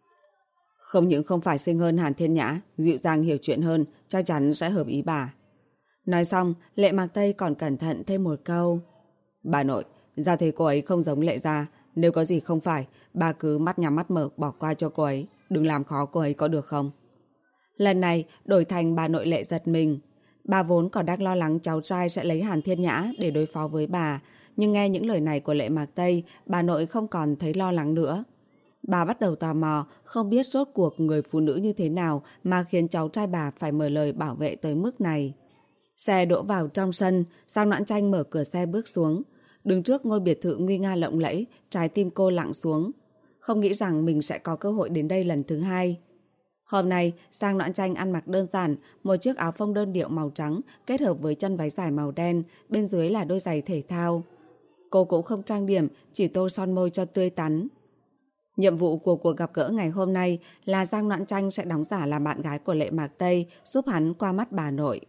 Không những không phải xinh hơn Hàn Thiên Nhã, dịu dàng hiểu chuyện hơn, chắc chắn sẽ hợp ý bà. Nói xong, Lệ Mạc Tây còn cẩn thận thêm một câu. Bà nội, ra thế cô ấy không giống Lệ gia, nếu có gì không phải, bà cứ mắt nhắm mắt mở bỏ qua cho cô ấy, đừng làm khó cô ấy có được không? Lần này đổi thành bà nội Lệ giật mình. Bà vốn còn đang lo lắng cháu trai sẽ lấy Hàn Thiên Nhã để đối phó với bà, nhưng nghe những lời này của Lệ Mạc Tây, bà nội không còn thấy lo lắng nữa. Bà bắt đầu tò mò, không biết rốt cuộc người phụ nữ như thế nào mà khiến cháu trai bà phải mở lời bảo vệ tới mức này. Xe đỗ vào trong sân, Giang Noãn Tranh mở cửa xe bước xuống. Đứng trước ngôi biệt thự nguy nga lộng lẫy, trái tim cô lặng xuống. Không nghĩ rằng mình sẽ có cơ hội đến đây lần thứ hai. Hôm nay, Giang Noãn Tranh ăn mặc đơn giản, một chiếc áo phông đơn điệu màu trắng kết hợp với chân váy dài màu đen, bên dưới là đôi giày thể thao. Cô cũng không trang điểm, chỉ tô son môi cho tươi tắn. Nhiệm vụ của cuộc gặp gỡ ngày hôm nay là Giang Noãn Tranh sẽ đóng giả làm bạn gái của Lệ Mạc Tây, giúp hắn qua mắt bà nội.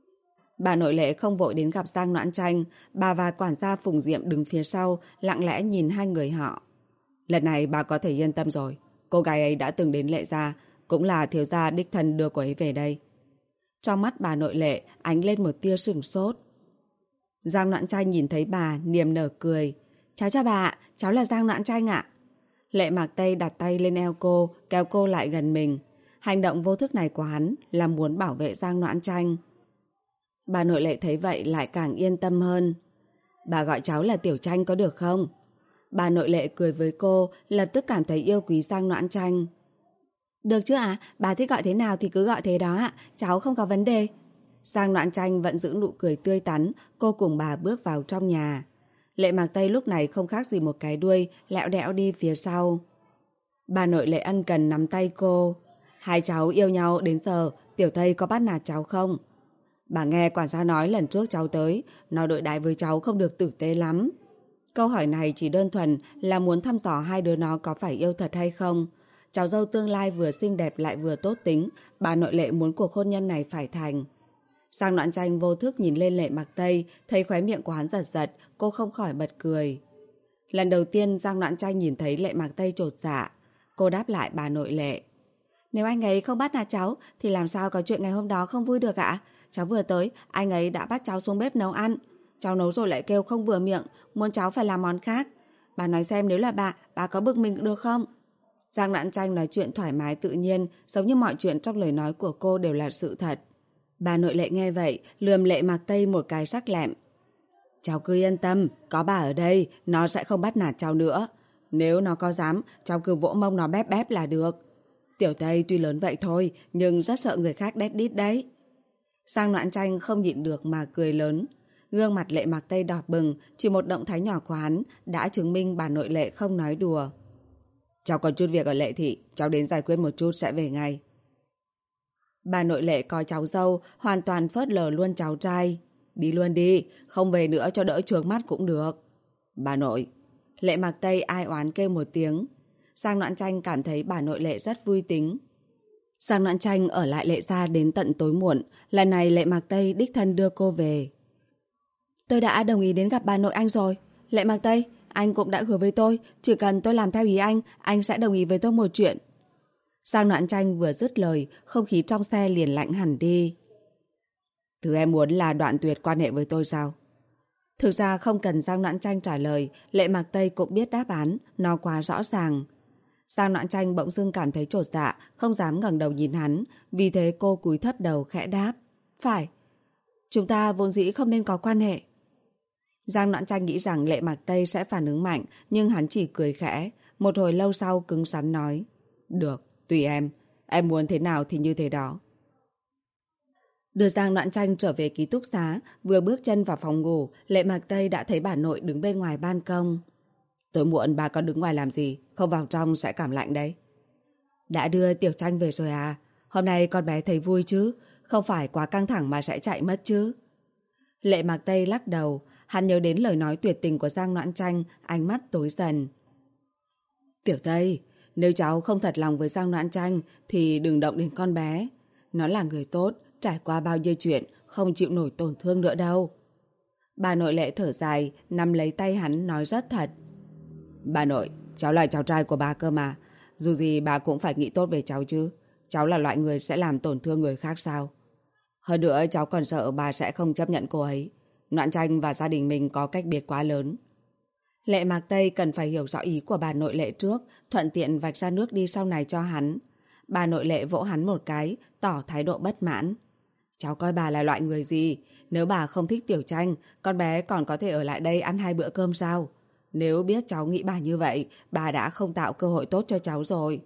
Bà nội Lệ không vội đến gặp Giang Noãn Tranh, bà và quản gia Phùng Diệm đứng phía sau, lặng lẽ nhìn hai người họ. Lần này bà có thể yên tâm rồi, cô gái ấy đã từng đến Lệ gia, cũng là thiếu gia đích thân đưa cô ấy về đây. Trong mắt bà nội Lệ ánh lên một tia sửng sốt. Giang Noãn Tranh nhìn thấy bà, niềm nở cười. Cháu chào bà, cháu là Giang Noãn Tranh ạ. Lệ Mạc Tây đặt tay lên eo cô, kéo cô lại gần mình. Hành động vô thức này của hắn là muốn bảo vệ Giang Noãn Tranh. Bà nội Lệ thấy vậy lại càng yên tâm hơn. Bà gọi cháu là Tiểu Tranh có được không? Bà nội Lệ cười với cô, lập tức cảm thấy yêu quý Giang Noãn Tranh. Được chứ ạ, bà thích gọi thế nào thì cứ gọi thế đó ạ, cháu không có vấn đề. Giang Noãn Tranh vẫn giữ nụ cười tươi tắn, cô cùng bà bước vào trong nhà. Lệ Mạc Tây lúc này không khác gì một cái đuôi, lẹo đẽo đi phía sau. Bà nội Lệ ân cần nắm tay cô. Hai cháu yêu nhau đến giờ, Tiểu Tây có bắt nạt cháu không? Bà nghe quản gia nói lần trước cháu tới, nó đối đãi với cháu không được tử tế lắm. Câu hỏi này chỉ đơn thuần là muốn thăm dò hai đứa nó có phải yêu thật hay không. Cháu dâu tương lai vừa xinh đẹp lại vừa tốt tính, bà nội Lệ muốn cuộc hôn nhân này phải thành. Giang Noãn Tranh vô thức nhìn lên Lệ Mạc Tây, thấy khóe miệng của hắn giật giật, cô không khỏi bật cười. Lần đầu tiên Giang Noãn Tranh nhìn thấy Lệ Mạc Tây chột dạ. Cô đáp lại bà nội Lệ. Nếu anh ấy không bắt nạt cháu thì làm sao có chuyện ngày hôm đó không vui được ạ? Cháu vừa tới, anh ấy đã bắt cháu xuống bếp nấu ăn. Cháu nấu rồi lại kêu không vừa miệng, muốn cháu phải làm món khác. Bà nói xem nếu là bà có bực mình được không? Giang Noãn Tranh nói chuyện thoải mái tự nhiên, giống như mọi chuyện trong lời nói của cô đều là sự thật. Bà nội Lệ nghe vậy, lườm Lệ Mạc Tây một cái sắc lẹm. Cháu cứ yên tâm, có bà ở đây, nó sẽ không bắt nạt cháu nữa. Nếu nó có dám, cháu cứ vỗ mông nó bép bép là được. Tiểu Tây tuy lớn vậy thôi, nhưng rất sợ người khác đét đít đấy. Giang Noãn Tranh không nhịn được mà cười lớn. Gương mặt Lệ Mạc Tây đỏ bừng, chỉ một động thái nhỏ của hắn đã chứng minh bà nội Lệ không nói đùa. Cháu còn chút việc ở Lệ Thị, cháu đến giải quyết một chút sẽ về ngay. Bà nội Lệ coi cháu dâu, hoàn toàn phớt lờ luôn cháu trai. Đi luôn đi, không về nữa cho đỡ chướng mắt cũng được. Bà nội. Lệ Mạc Tây ai oán kêu một tiếng. Giang Noãn Tranh cảm thấy bà nội Lệ rất vui tính. Giang Noãn Tranh ở lại Lệ gia đến tận tối muộn. Lần này Lệ Mạc Tây đích thân đưa cô về. Tôi đã đồng ý đến gặp bà nội anh rồi. Lệ Mạc Tây, anh cũng đã hứa với tôi, chỉ cần tôi làm theo ý anh sẽ đồng ý với tôi một chuyện. Giang Noãn Tranh vừa dứt lời, không khí trong xe liền lạnh hẳn đi. Thứ em muốn là đoạn tuyệt quan hệ với tôi sao? Thực ra không cần Giang Noãn Tranh trả lời, Lệ Mạc Tây cũng biết đáp án, nó quá rõ ràng. Giang Noãn Tranh bỗng dưng cảm thấy chột dạ, không dám ngẩng đầu nhìn hắn, vì thế cô cúi thấp đầu khẽ đáp. Phải, chúng ta vốn dĩ không nên có quan hệ. Giang Noãn Tranh nghĩ rằng Lệ Mạc Tây sẽ phản ứng mạnh, nhưng hắn chỉ cười khẽ, một hồi lâu sau cứng rắn nói. Được, tùy em muốn thế nào thì như thế đó. Đưa Giang Noãn Tranh trở về ký túc xá, vừa bước chân vào phòng ngủ, Lệ Mạc Tây đã thấy bà nội đứng bên ngoài ban công. Tối muộn bà còn đứng ngoài làm gì, không vào trong sẽ cảm lạnh đấy. Đã đưa Tiểu Tranh về rồi à? Hôm nay con bé thấy vui chứ? Không phải quá căng thẳng mà sẽ chạy mất chứ? Lệ Mạc Tây lắc đầu, hắn nhớ đến lời nói tuyệt tình của Giang Noãn Tranh, ánh mắt tối dần. Tiểu Tây, nếu cháu không thật lòng với Giang Noãn Tranh thì đừng động đến con bé. Nó là người tốt, trải qua bao nhiêu chuyện, không chịu nổi tổn thương nữa đâu. Bà nội Lệ thở dài, nắm lấy tay hắn nói rất thật. Bà nội, cháu là cháu trai của bà cơ mà. Dù gì bà cũng phải nghĩ tốt về cháu chứ. Cháu là loại người sẽ làm tổn thương người khác sao? Hơn nữa cháu còn sợ bà sẽ không chấp nhận cô ấy. Noãn Tranh và gia đình mình có cách biệt quá lớn. Lệ Mạc Tây cần phải hiểu rõ ý của bà nội Lệ trước, thuận tiện vạch ra nước đi sau này cho hắn. Bà nội Lệ vỗ hắn một cái, tỏ thái độ bất mãn. Cháu coi bà là loại người gì? Nếu bà không thích Tiểu Tranh, con bé còn có thể ở lại đây ăn 2 bữa cơm sao? Nếu biết cháu nghĩ bà như vậy, bà đã không tạo cơ hội tốt cho cháu rồi.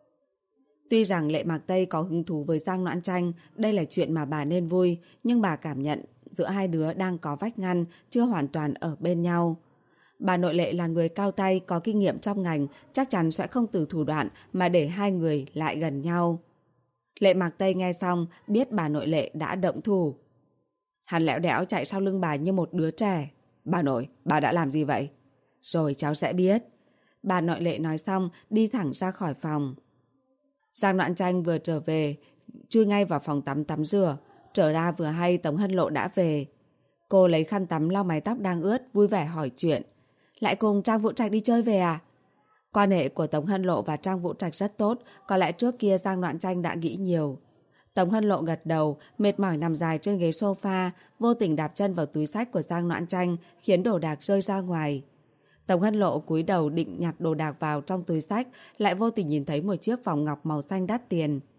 Tuy rằng Lệ Mạc Tây có hứng thú với Giang Noãn Tranh, đây là chuyện mà bà nên vui, nhưng bà cảm nhận giữa hai đứa đang có vách ngăn, chưa hoàn toàn ở bên nhau. Bà nội Lệ là người cao tay, có kinh nghiệm trong ngành, chắc chắn sẽ không từ thủ đoạn mà để hai người lại gần nhau. Lệ Mạc Tây nghe xong, biết bà nội Lệ đã động thủ. Hắn lẽo đẽo chạy sau lưng bà như một đứa trẻ. Bà nội, bà đã làm gì vậy? Rồi cháu sẽ biết. Bà nội Lệ nói xong, đi thẳng ra khỏi phòng. Giang Noãn Tranh vừa trở về, chui ngay vào phòng tắm rửa. Trở ra vừa hay Tống Hân Lộ đã về. Cô lấy khăn tắm lau mái tóc đang ướt, vui vẻ hỏi chuyện. Lại cùng Trang Vũ Trạch đi chơi về à? Quan hệ của Tống Hân Lộ và Trang Vũ Trạch rất tốt, có lẽ trước kia Giang Noãn Tranh đã nghĩ nhiều. Tống Hân Lộ gật đầu, mệt mỏi nằm dài trên ghế sofa, vô tình đạp chân vào túi xách của Giang Noãn Tranh, khiến đồ đạc rơi ra ngoài. Tống Hân Lộ cúi đầu định nhặt đồ đạc vào trong túi xách, lại vô tình nhìn thấy một chiếc vòng ngọc màu xanh đắt tiền.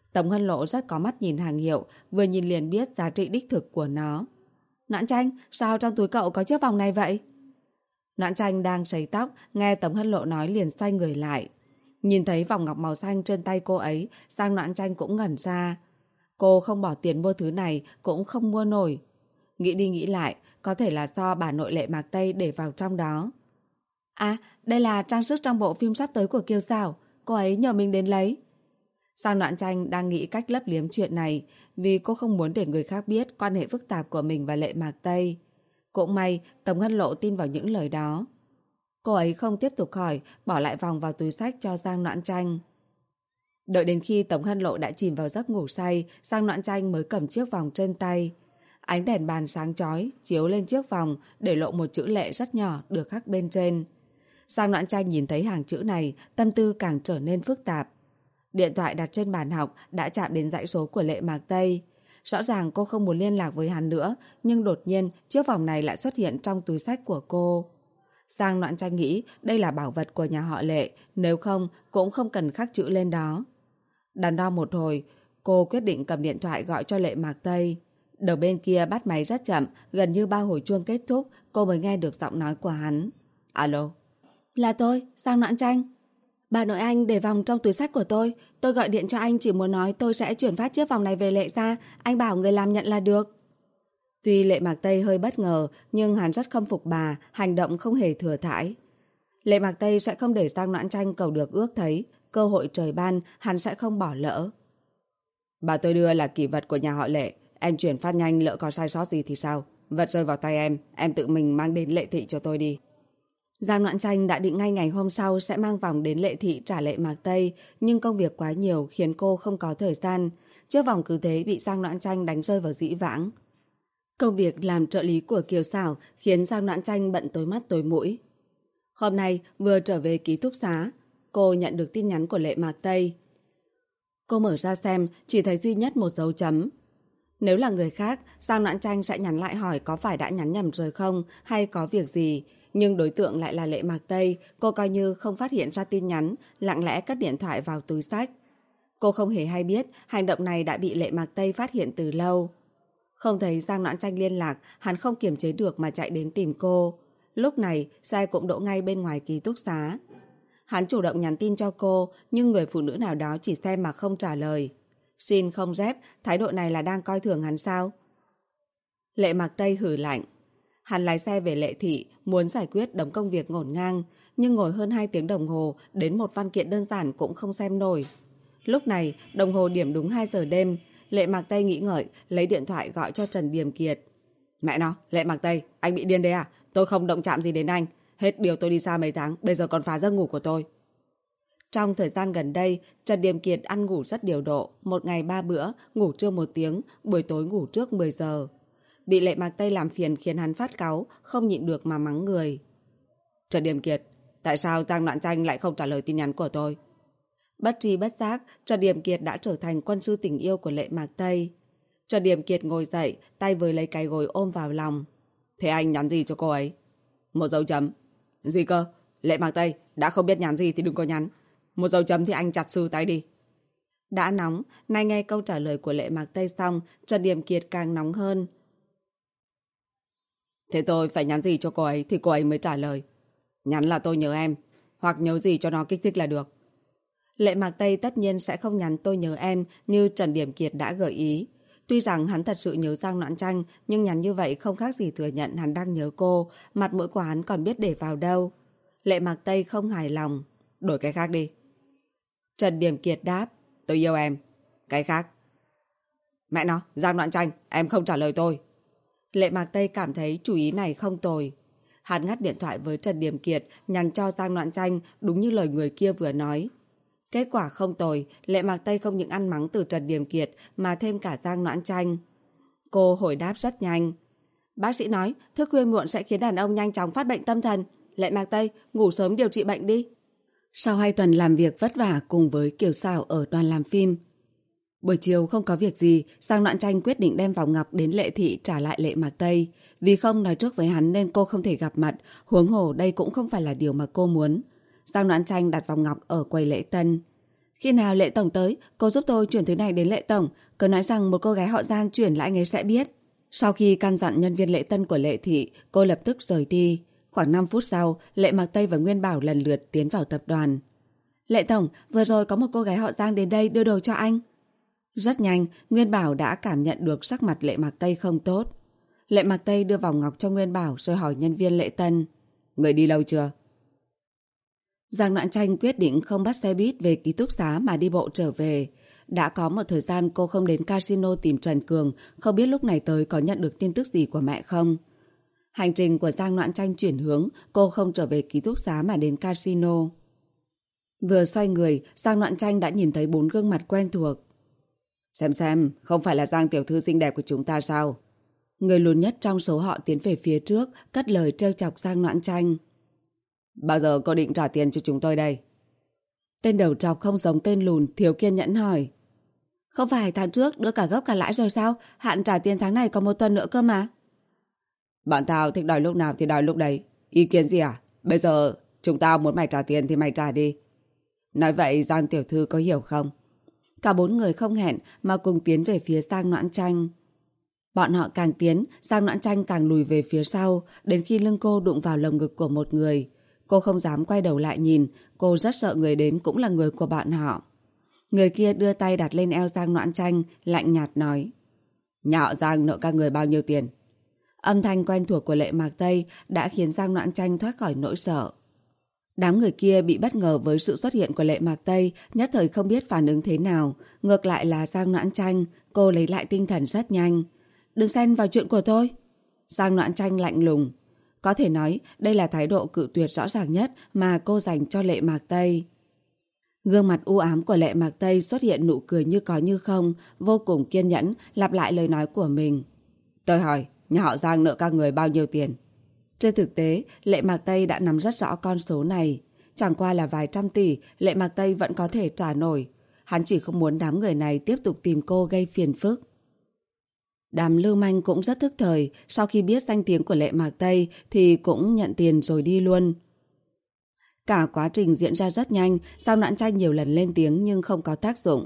Tống Hân Lộ rất có mắt nhìn hàng hiệu, vừa nhìn liền biết giá trị đích thực của nó. Noãn Tranh, sao trong túi cậu có chiếc vòng này vậy? Noãn Tranh đang sấy tóc, nghe Tống Hân Lộ nói liền xoay người lại. Nhìn thấy vòng ngọc màu xanh trên tay cô ấy, Giang Noãn Tranh cũng ngẩn ra. Cô không bỏ tiền mua thứ này, cũng không mua nổi. Nghĩ đi nghĩ lại, có thể là do bà nội Lệ Mạc Tây để vào trong đó. À, đây là trang sức trong bộ phim sắp tới của Kiều Xảo, cô ấy nhờ mình đến lấy. Giang Noãn Tranh đang nghĩ cách lấp liếm chuyện này, vì cô không muốn để người khác biết quan hệ phức tạp của mình và Lệ Mạc Tây. Cũng may, Tống Hân Lộ tin vào những lời đó. Cô ấy không tiếp tục hỏi, bỏ lại vòng vào túi xách cho Giang Noãn Tranh. Đợi đến khi Tống Hân Lộ đã chìm vào giấc ngủ say, Giang Noãn Tranh mới cầm chiếc vòng trên tay. Ánh đèn bàn sáng chói chiếu lên chiếc vòng, để lộ một chữ Lệ rất nhỏ được khắc bên trên. Giang Noãn Tranh nhìn thấy hàng chữ này, tâm tư càng trở nên phức tạp. Điện thoại đặt trên bàn học đã chạm đến dãy số của Lệ Mạc Tây. Rõ ràng cô không muốn liên lạc với hắn nữa, nhưng đột nhiên chiếc vòng này lại xuất hiện trong túi xách của cô. Giang Noãn Tranh nghĩ đây là bảo vật của nhà họ Lệ, nếu không cũng không cần khắc chữ lên đó. Đắn đo một hồi, cô quyết định cầm điện thoại gọi cho Lệ Mạc Tây. Đầu bên kia bắt máy rất chậm, gần như 3 hồi chuông kết thúc, cô mới nghe được giọng nói của hắn. Alo. Là tôi, Giang Noãn Tranh. Bà nội anh để vòng trong túi xách của tôi gọi điện cho anh chỉ muốn nói tôi sẽ chuyển phát chiếc vòng này về Lệ gia, anh bảo người làm nhận là được. Tuy Lệ Mạc Tây hơi bất ngờ, nhưng hắn rất khâm phục bà, hành động không hề thừa thãi. Lệ Mạc Tây sẽ không để Giang Noãn Tranh cầu được ước thấy, cơ hội trời ban hắn sẽ không bỏ lỡ. Bà tôi đưa là kỷ vật của nhà họ Lệ, em chuyển phát nhanh, lỡ có sai sót gì thì sao? Vật rơi vào tay em tự mình mang đến Lệ thị cho tôi đi. Giang Noãn Tranh đã định ngay ngày hôm sau sẽ mang vòng đến Lệ thị trả Lệ Mạc Tây, nhưng công việc quá nhiều khiến cô không có thời gian. Chiếc vòng cứ thế bị Giang Noãn Tranh đánh rơi vào dĩ vãng. Công việc làm trợ lý của Kiều Xảo khiến Giang Noãn Tranh bận tối mắt tối mũi. Hôm nay vừa trở về ký túc xá, cô nhận được tin nhắn của Lệ Mạc Tây. Cô mở ra xem, chỉ thấy duy nhất một dấu chấm. Nếu là người khác, Giang Noãn Tranh sẽ nhắn lại hỏi có phải đã nhắn nhầm rồi không, hay có việc gì. Nhưng đối tượng lại là Lệ Mạc Tây, cô coi như không phát hiện ra tin nhắn, lặng lẽ cất điện thoại vào túi xách. Cô không hề hay biết hành động này đã bị Lệ Mạc Tây phát hiện từ lâu. Không thấy Giang Noãn Tranh liên lạc, hắn không kiềm chế được mà chạy đến tìm cô. Lúc này, xe cũng đỗ ngay bên ngoài ký túc xá. Hắn chủ động nhắn tin cho cô, nhưng người phụ nữ nào đó chỉ xem mà không trả lời. Xin không dép, thái độ này là đang coi thường hắn sao? Lệ Mạc Tây hử lạnh. Hắn lái xe về Lệ thị, muốn giải quyết đống công việc ngổn ngang, nhưng ngồi hơn 2 tiếng đồng hồ, đến một văn kiện đơn giản cũng không xem nổi. Lúc này, đồng hồ điểm đúng 2 giờ đêm, Lệ Mạc Tây nghĩ ngợi, lấy điện thoại gọi cho Trần Điềm Kiệt. Mẹ nó, Lệ Mạc Tây, anh bị điên đấy à? Tôi không động chạm gì đến anh. Hết điều tôi đi xa mấy tháng, bây giờ còn phá giấc ngủ của tôi. Trong thời gian gần đây, Trần Điềm Kiệt ăn ngủ rất điều độ, một ngày 3 bữa, ngủ trưa 1 tiếng, buổi tối ngủ trước 10 giờ. Bị Lệ Mạc Tây làm phiền khiến hắn phát cáu, không nhịn được mà mắng người. Trần Điềm Kiệt, tại sao Giang Noãn Tranh lại không trả lời tin nhắn của tôi? Bất tri bất giác, Trần Điềm Kiệt đã trở thành quân sư tình yêu của Lệ Mạc Tây. Trần Điềm Kiệt ngồi dậy, tay với lấy cái gối ôm vào lòng. Thế anh nhắn gì cho cô ấy? Một dấu chấm. Gì cơ? Lệ Mạc Tây, đã không biết nhắn gì thì đừng có nhắn. Một dấu chấm thì anh chặt sư tay đi. Đã nóng, nay nghe câu trả lời của Lệ Mạc Tây xong, Trần Điềm Kiệt càng nóng hơn. Thế tôi phải nhắn gì cho cô ấy thì cô ấy mới trả lời. Nhắn là tôi nhớ em, hoặc nhớ gì cho nó kích thích là được. Lệ Mạc Tây tất nhiên sẽ không nhắn tôi nhớ em như Trần Điềm Kiệt đã gợi ý. Tuy rằng hắn thật sự nhớ Giang Noãn Tranh, nhưng nhắn như vậy không khác gì thừa nhận hắn đang nhớ cô, mặt mũi của hắn còn biết để vào đâu. Lệ Mạc Tây không hài lòng. Đổi cái khác đi. Trần Điềm Kiệt đáp, tôi yêu em. Cái khác. Mẹ nó, Giang Noãn Tranh, em không trả lời tôi. Lệ Mạc Tây cảm thấy chủ ý này không tồi. Hắn ngắt điện thoại với Trần Điềm Kiệt, nhắn cho Giang Noãn Tranh đúng như lời người kia vừa nói. Kết quả không tồi, Lệ Mạc Tây không những ăn mắng từ Trần Điềm Kiệt mà thêm cả Giang Noãn Tranh. Cô hồi đáp rất nhanh. Bác sĩ nói thức khuya muộn sẽ khiến đàn ông nhanh chóng phát bệnh tâm thần. Lệ Mạc Tây, ngủ sớm điều trị bệnh đi. Sau 2 tuần làm việc vất vả cùng với Kiều Xảo ở đoàn làm phim, buổi chiều không có việc gì, Giang Noãn Tranh quyết định đem vòng ngọc đến Lệ thị trả lại Lệ Mạc Tây. Vì không nói trước với hắn nên cô không thể gặp mặt, huống hồ đây cũng không phải là điều mà cô muốn. Giang Noãn Tranh đặt vòng ngọc ở quầy lễ tân. Khi nào Lệ tổng tới, cô giúp tôi chuyển thứ này đến Lệ tổng. Cứ nói rằng một cô gái họ Giang chuyển lại anh ấy sẽ biết. Sau khi căn dặn nhân viên lễ tân của Lệ thị, cô lập tức rời đi. Khoảng 5 phút sau, Lệ Mạc Tây và Nguyên Bảo lần lượt tiến vào tập đoàn. Lệ tổng, vừa rồi có một cô gái họ Giang đến đây đưa đồ cho anh. Rất nhanh, Nguyên Bảo đã cảm nhận được sắc mặt Lệ Mạc Tây không tốt. Lệ Mạc Tây đưa vòng ngọc cho Nguyên Bảo rồi hỏi nhân viên lễ tân. Người đi lâu chưa? Giang Noãn Tranh quyết định không bắt xe buýt về ký túc xá mà đi bộ trở về. Đã có một thời gian cô không đến casino tìm Trần Cường, không biết lúc này tới có nhận được tin tức gì của mẹ không. Hành trình của Giang Noãn Tranh chuyển hướng, cô không trở về ký túc xá mà đến casino. Vừa xoay người, Giang Noãn Tranh đã nhìn thấy 4 gương mặt quen thuộc. Xem, không phải là Giang tiểu thư xinh đẹp của chúng ta sao? Người lùn nhất trong số họ tiến về phía trước, cất lời trêu chọc Giang Noãn Tranh. Bao giờ cô định trả tiền cho chúng tôi đây? Tên đầu trọc không giống tên lùn, thiếu kiên nhẫn hỏi. Không phải tháng trước đưa cả gốc cả lãi rồi sao? Hạn trả tiền tháng này còn 1 tuần nữa cơ mà. Bọn tao thích đòi lúc nào thì đòi lúc đấy. Ý kiến gì à? Bây giờ chúng tao muốn mày trả tiền thì mày trả đi. Nói vậy Giang tiểu thư có hiểu không? Cả 4 người không hẹn mà cùng tiến về phía Giang Noãn Tranh. Bọn họ càng tiến, Giang Noãn Tranh càng lùi về phía sau, đến khi lưng cô đụng vào lồng ngực của một người. Cô không dám quay đầu lại nhìn, cô rất sợ người đến cũng là người của bọn họ. Người kia đưa tay đặt lên eo Giang Noãn Tranh, lạnh nhạt nói. Nhà họ Giang nợ các người bao nhiêu tiền? Âm thanh quen thuộc của Lệ Mạc Tây đã khiến Giang Noãn Tranh thoát khỏi nỗi sợ. Đám người kia bị bất ngờ với sự xuất hiện của Lệ Mạc Tây, nhất thời không biết phản ứng thế nào. Ngược lại là Giang Noãn Tranh, cô lấy lại tinh thần rất nhanh. Đừng xen vào chuyện của tôi. Giang Noãn Tranh lạnh lùng. Có thể nói đây là thái độ cự tuyệt rõ ràng nhất mà cô dành cho Lệ Mạc Tây. Gương mặt u ám của Lệ Mạc Tây xuất hiện nụ cười như có như không, vô cùng kiên nhẫn, lặp lại lời nói của mình. Tôi hỏi, nhà họ Giang nợ các người bao nhiêu tiền? Trên thực tế, Lệ Mạc Tây đã nắm rất rõ con số này. Chẳng qua là vài trăm tỷ, Lệ Mạc Tây vẫn có thể trả nổi. Hắn chỉ không muốn đám người này tiếp tục tìm cô gây phiền phức. Đám lưu manh cũng rất thức thời, sau khi biết danh tiếng của Lệ Mạc Tây thì cũng nhận tiền rồi đi luôn. Cả quá trình diễn ra rất nhanh, Giang Noãn Tranh nhiều lần lên tiếng nhưng không có tác dụng.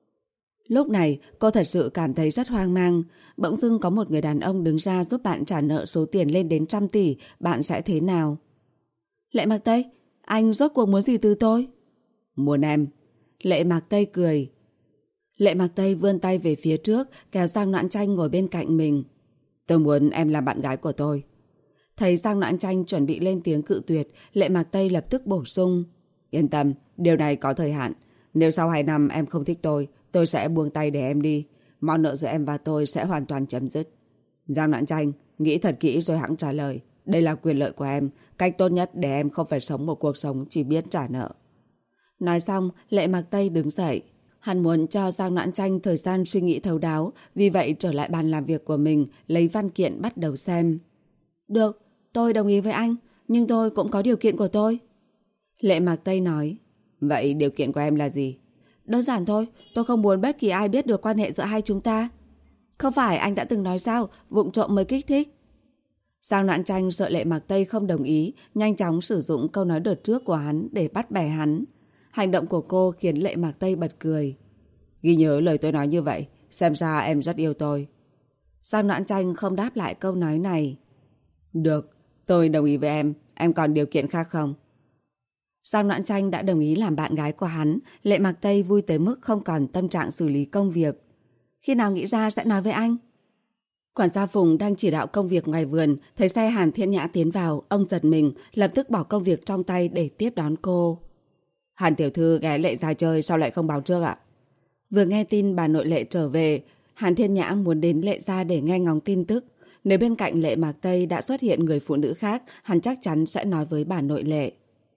Lúc này, cô thật sự cảm thấy rất hoang mang. Bỗng dưng có một người đàn ông đứng ra giúp bạn trả nợ số tiền lên đến 100 tỷ, bạn sẽ thế nào? Lệ Mạc Tây, anh rốt cuộc muốn gì từ tôi? Muốn em. Lệ Mạc Tây cười. Lệ Mạc Tây vươn tay về phía trước, kéo Giang Noãn Tranh ngồi bên cạnh mình. Tôi muốn em làm bạn gái của tôi. Thấy Giang Noãn Tranh chuẩn bị lên tiếng cự tuyệt, Lệ Mạc Tây lập tức bổ sung. Yên tâm, điều này có thời hạn. Nếu sau 2 năm em không thích tôi sẽ buông tay để em đi. Món nợ giữa em và tôi sẽ hoàn toàn chấm dứt. Giang Noãn Tranh, nghĩ thật kỹ rồi hẵng trả lời. Đây là quyền lợi của em, cách tốt nhất để em không phải sống một cuộc sống chỉ biết trả nợ. Nói xong, Lệ Mạc Tây đứng dậy. Hắn muốn cho Giang Noãn Tranh thời gian suy nghĩ thấu đáo, vì vậy trở lại bàn làm việc của mình, lấy văn kiện bắt đầu xem. Được, tôi đồng ý với anh, nhưng tôi cũng có điều kiện của tôi. Lệ Mạc Tây nói. Vậy điều kiện của em là gì? Đơn giản thôi, tôi không muốn bất kỳ ai biết được quan hệ giữa hai chúng ta. Không phải anh đã từng nói sao, vụng trộm mới kích thích. Giang Noãn Tranh sợ Lệ Mạc Tây không đồng ý, nhanh chóng sử dụng câu nói đợt trước của hắn để bắt bẻ hắn. Hành động của cô khiến Lệ Mạc Tây bật cười. Ghi nhớ lời tôi nói như vậy, xem ra em rất yêu tôi. Giang Noãn Tranh không đáp lại câu nói này. Được, tôi đồng ý với em còn điều kiện khác không? Giang Noãn Tranh đã đồng ý làm bạn gái của hắn, Lệ Mạc Tây vui tới mức không còn tâm trạng xử lý công việc. Khi nào nghĩ ra sẽ nói với anh. Quản gia Phùng đang chỉ đạo công việc ngoài vườn, thấy xe Hàn Thiên Nhã tiến vào, ông giật mình, lập tức bỏ công việc trong tay để tiếp đón cô. Hàn tiểu thư ghé Lệ ra chơi, sao lại không báo trước ạ? Vừa nghe tin bà nội Lệ trở về, Hàn Thiên Nhã muốn đến Lệ gia để nghe ngóng tin tức. Nếu bên cạnh Lệ Mạc Tây đã xuất hiện người phụ nữ khác, hắn chắc chắn sẽ nói với bà nội Lệ.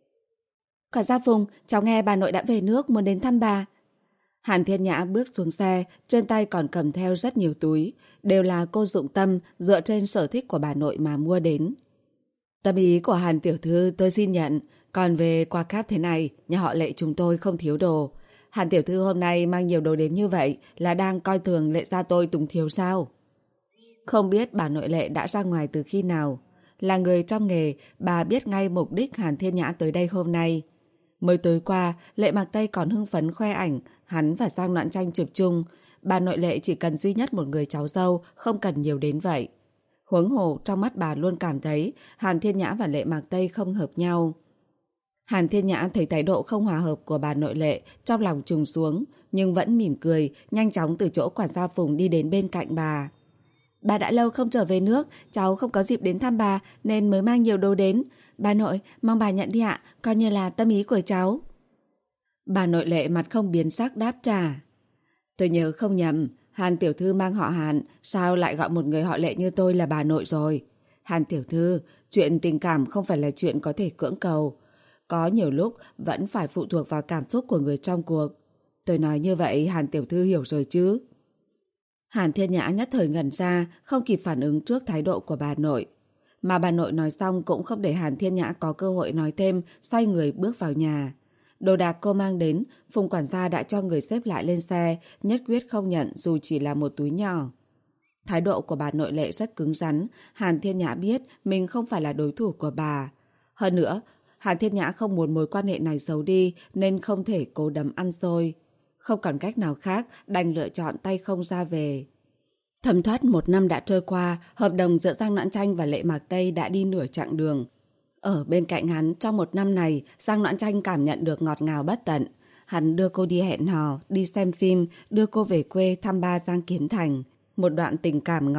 Quản gia Phùng, cháu nghe bà nội đã về nước, muốn đến thăm bà. Hàn Thiên Nhã bước xuống xe, trên tay còn cầm theo rất nhiều túi, đều là cô dụng tâm dựa trên sở thích của bà nội mà mua đến. Tâm ý của Hàn tiểu thư tôi xin nhận, còn về quà cáp thế này, nhà họ Lệ chúng tôi không thiếu đồ. Hàn tiểu thư hôm nay mang nhiều đồ đến như vậy là đang coi thường Lệ gia tôi túng thiếu sao? Không biết bà nội Lệ đã ra ngoài từ khi nào. Là người trong nghề, bà biết ngay mục đích Hàn Thiên Nhã tới đây hôm nay. Mới tối qua, Lệ Mạc Tây còn hưng phấn khoe ảnh hắn và Giang Noãn Tranh chụp chung. Bà nội Lệ chỉ cần duy nhất một người cháu dâu, không cần nhiều đến vậy. Huống hồ trong mắt bà luôn cảm thấy Hàn Thiên Nhã và Lệ Mạc Tây không hợp nhau. Hàn Thiên Nhã thấy thái độ không hòa hợp của bà nội Lệ, trong lòng trùng xuống, nhưng vẫn mỉm cười, nhanh chóng từ chỗ quản gia Phùng đi đến bên cạnh bà. Bà đã lâu không trở về nước, cháu không có dịp đến thăm bà nên mới mang nhiều đồ đến. Bà nội, mong bà nhận đi ạ, coi như là tâm ý của cháu. Bà nội Lệ mặt không biến sắc đáp trả. Tôi nhớ không nhầm, Hàn tiểu thư mang họ Hàn, sao lại gọi một người họ Lệ như tôi là bà nội rồi? Hàn tiểu thư, chuyện tình cảm không phải là chuyện có thể cưỡng cầu. Có nhiều lúc vẫn phải phụ thuộc vào cảm xúc của người trong cuộc. Tôi nói như vậy Hàn tiểu thư hiểu rồi chứ? Hàn Thiên Nhã nhất thời ngẩn ra, không kịp phản ứng trước thái độ của bà nội. Mà bà nội nói xong cũng không để Hàn Thiên Nhã có cơ hội nói thêm, xoay người bước vào nhà. Đồ đạc cô mang đến, Phùng quản gia đã cho người xếp lại lên xe, nhất quyết không nhận dù chỉ là một túi nhỏ. Thái độ của bà nội Lệ rất cứng rắn, Hàn Thiên Nhã biết mình không phải là đối thủ của bà. Hơn nữa, Hàn Thiên Nhã không muốn mối quan hệ này xấu đi nên không thể cố đấm ăn xôi. Không còn cách nào khác, đành lựa chọn tay không ra về. Thấm thoát 1 năm đã trôi qua, hợp đồng giữa Giang Noãn Tranh và Lệ Mạc Tây đã đi nửa chặng đường. Ở bên cạnh hắn, trong 1 năm này, Giang Noãn Tranh cảm nhận được ngọt ngào bất tận. Hắn đưa cô đi hẹn hò, đi xem phim, đưa cô về quê thăm ba Giang Kiến Thành. Một đoạn tình cảm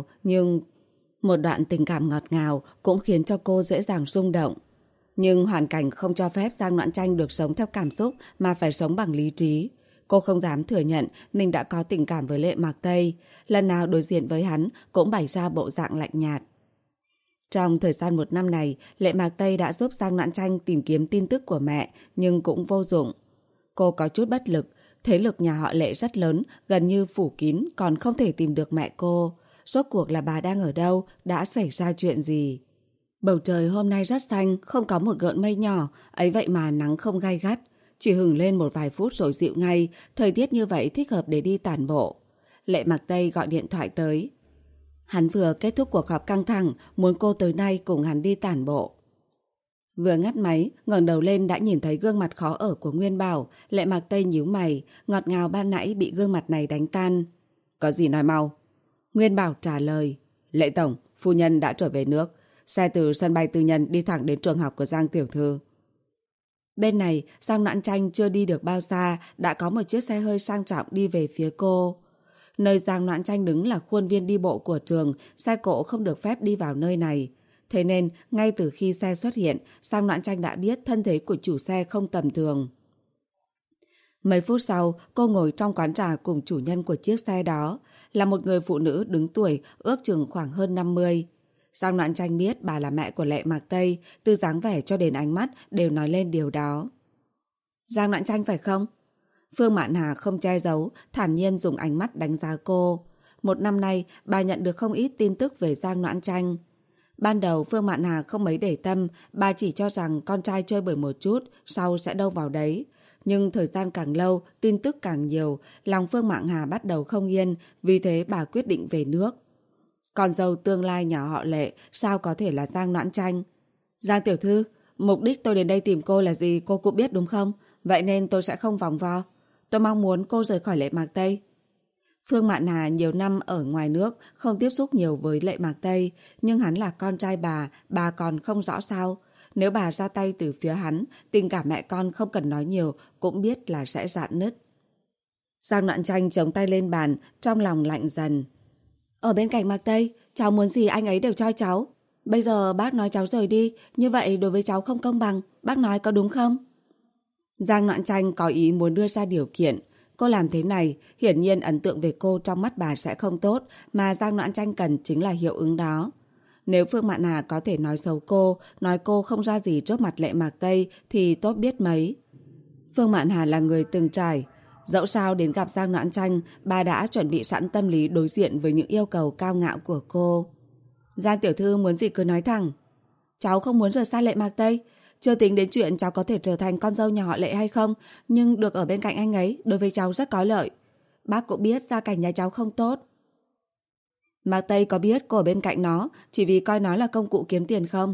ngọt ngào cũng khiến cho cô dễ dàng rung động. Nhưng hoàn cảnh không cho phép Giang Noãn Tranh được sống theo cảm xúc mà phải sống bằng lý trí. Cô không dám thừa nhận mình đã có tình cảm với Lệ Mạc Tây. Lần nào đối diện với hắn cũng bày ra bộ dạng lạnh nhạt. Trong thời gian 1 năm này, Lệ Mạc Tây đã giúp Giang Noãn Tranh tìm kiếm tin tức của mẹ, nhưng cũng vô dụng. Cô có chút bất lực, thế lực nhà họ Lệ rất lớn, gần như phủ kín, còn không thể tìm được mẹ cô. Rốt cuộc là bà đang ở đâu, đã xảy ra chuyện gì? Bầu trời hôm nay rất xanh, không có một gợn mây nhỏ, ấy vậy mà nắng không gay gắt. Chỉ hửng lên một vài phút rồi dịu ngay, thời tiết như vậy thích hợp để đi tản bộ. Lệ Mạc Tây gọi điện thoại tới. Hắn vừa kết thúc cuộc họp căng thẳng, muốn cô tới nay cùng hắn đi tản bộ. Vừa ngắt máy, ngẩng đầu lên đã nhìn thấy gương mặt khó ở của Nguyên Bảo. Lệ Mạc Tây nhíu mày, ngọt ngào ban nãy bị gương mặt này đánh tan. Có gì nói mau. Nguyên Bảo trả lời. Lệ tổng, phu nhân đã trở về nước. Xe từ sân bay tư nhân đi thẳng đến trường học của Giang tiểu thư. Bên này, Giang Noãn Tranh chưa đi được bao xa, đã có một chiếc xe hơi sang trọng đi về phía cô. Nơi Giang Noãn Tranh đứng là khuôn viên đi bộ của trường, xe cộ không được phép đi vào nơi này. Thế nên, ngay từ khi xe xuất hiện, Giang Noãn Tranh đã biết thân thế của chủ xe không tầm thường. Mấy phút sau, cô ngồi trong quán trà cùng chủ nhân của chiếc xe đó, là một người phụ nữ đứng tuổi, ước chừng khoảng hơn 50. Giang Noãn Tranh biết bà là mẹ của Lệ Mạc Tây, từ dáng vẻ cho đến ánh mắt đều nói lên điều đó. Giang Noãn Tranh phải không? Phương Mạn Hà không che giấu, thản nhiên dùng ánh mắt đánh giá cô. 1 năm nay, bà nhận được không ít tin tức về Giang Noãn Tranh. Ban đầu Phương Mạn Hà không mấy để tâm, bà chỉ cho rằng con trai chơi bời một chút, sau sẽ đâu vào đấy. Nhưng thời gian càng lâu, tin tức càng nhiều, lòng Phương Mạn Hà bắt đầu không yên, vì thế bà quyết định về nước. Con dâu tương lai nhà họ Lệ sao có thể là Giang Noãn Tranh? Giang tiểu thư, mục đích tôi đến đây tìm cô là gì cô cũng biết đúng không? Vậy nên tôi sẽ không vòng vo. Tôi mong muốn cô rời khỏi Lệ Mạc Tây. Phương Mạn Hà nhiều năm ở ngoài nước, không tiếp xúc nhiều với Lệ Mạc Tây, nhưng hắn là con trai bà còn không rõ sao. Nếu bà ra tay từ phía hắn, tình cảm mẹ con không cần nói nhiều, cũng biết là sẽ rạn nứt. Giang Noãn Tranh chống tay lên bàn, trong lòng lạnh dần. Ở bên cạnh Mạc Tây, cháu muốn gì anh ấy đều cho cháu. Bây giờ bác nói cháu rời đi, như vậy đối với cháu không công bằng, bác nói có đúng không? Giang Noãn Tranh có ý muốn đưa ra điều kiện. Cô làm thế này, hiển nhiên ấn tượng về cô trong mắt bà sẽ không tốt, mà Giang Noãn Tranh cần chính là hiệu ứng đó. Nếu Phương Mạn Hà có thể nói xấu cô, nói cô không ra gì trước mặt Lệ Mạc Tây thì tốt biết mấy. Phương Mạn Hà là người từng trải. Dẫu sao đến gặp Giang Noãn Tranh, bà đã chuẩn bị sẵn tâm lý đối diện với những yêu cầu cao ngạo của cô. Giang tiểu thư muốn gì cứ nói thẳng. Cháu không muốn rời xa Lệ Mạc Tây. Chưa tính đến chuyện cháu có thể trở thành con dâu nhà họ Lệ hay không, nhưng được ở bên cạnh anh ấy đối với cháu rất có lợi. Bác cũng biết gia cảnh nhà cháu không tốt. Mạc Tây có biết cô ở bên cạnh nó chỉ vì coi nó là công cụ kiếm tiền không?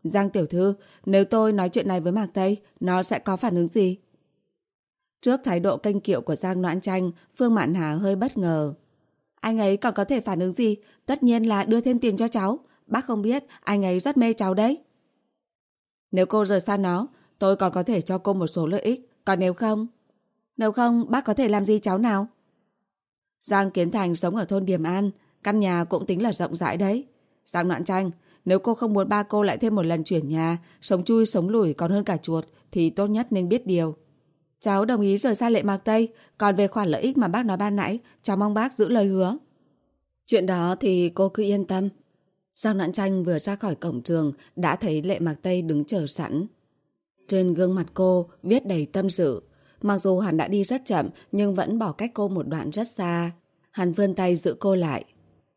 Giang tiểu thư, nếu tôi nói chuyện này với Mạc Tây, nó sẽ có phản ứng gì? Trước thái độ kênh kiệu của Giang Noãn Tranh, Phương Mạn Hà hơi bất ngờ. Anh ấy còn có thể phản ứng gì? Tất nhiên là đưa thêm tiền cho cháu. Bác không biết, anh ấy rất mê cháu đấy. Nếu cô rời xa nó, tôi còn có thể cho cô một số lợi ích. Còn nếu không? Nếu không, bác có thể làm gì cháu nào? Giang Kiến Thành sống ở thôn Điềm An. Căn nhà cũng tính là rộng rãi đấy. Giang Noãn Tranh, nếu cô không muốn ba cô lại thêm một lần chuyển nhà, sống chui sống lủi còn hơn cả chuột, thì tốt nhất nên biết điều. Cháu đồng ý rời xa Lệ Mạc Tây. Còn về khoản lợi ích mà bác nói ban nãy, cháu mong bác giữ lời hứa. Chuyện đó thì cô cứ yên tâm. Giang Noãn Tranh vừa ra khỏi cổng trường đã thấy Lệ Mạc Tây đứng chờ sẵn. Trên gương mặt cô viết đầy tâm sự. Mặc dù hắn đã đi rất chậm nhưng vẫn bỏ cách cô một đoạn rất xa. Hắn vươn tay giữ cô lại.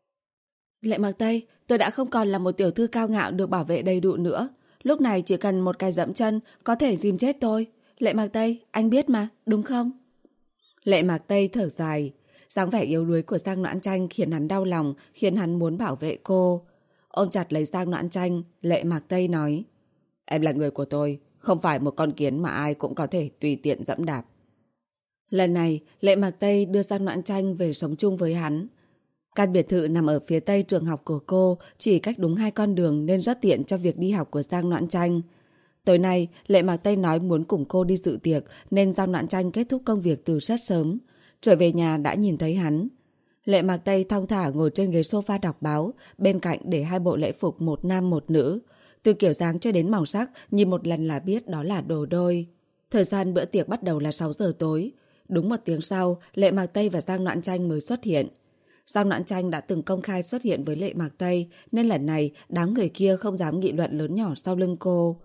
Lệ Mạc Tây, tôi đã không còn là một tiểu thư cao ngạo được bảo vệ đầy đủ nữa. Lúc này chỉ cần một cái dẫm chân có thể dìm chết tôi. Lệ Mạc Tây, anh biết mà, đúng không? Lệ Mạc Tây thở dài. Dáng vẻ yếu đuối của Giang Noãn Tranh khiến hắn đau lòng, khiến hắn muốn bảo vệ cô. Ôm chặt lấy Giang Noãn Tranh, Lệ Mạc Tây nói: Em là người của tôi, không phải một con kiến mà ai cũng có thể tùy tiện dẫm đạp. Lần này, Lệ Mạc Tây đưa Giang Noãn Tranh về sống chung với hắn. Căn biệt thự nằm ở phía tây trường học của cô, chỉ cách đúng 2 con đường nên rất tiện cho việc đi học của Giang Noãn Tranh. Tối nay, Lệ Mạc Tây nói muốn cùng cô đi dự tiệc nên Giang Noãn Tranh kết thúc công việc từ rất sớm. Trở về nhà đã nhìn thấy hắn. Lệ Mạc Tây thong thả ngồi trên ghế sofa đọc báo, bên cạnh để 2 bộ lễ phục một nam một nữ. Từ kiểu dáng cho đến màu sắc, nhìn một lần là biết đó là đồ đôi. Thời gian bữa tiệc bắt đầu là 6 giờ tối. Đúng 1 tiếng sau, Lệ Mạc Tây và Giang Noãn Tranh mới xuất hiện. Giang Noãn Tranh đã từng công khai xuất hiện với Lệ Mạc Tây, nên lần này đám người kia không dám nghị luận lớn nhỏ sau lưng cô.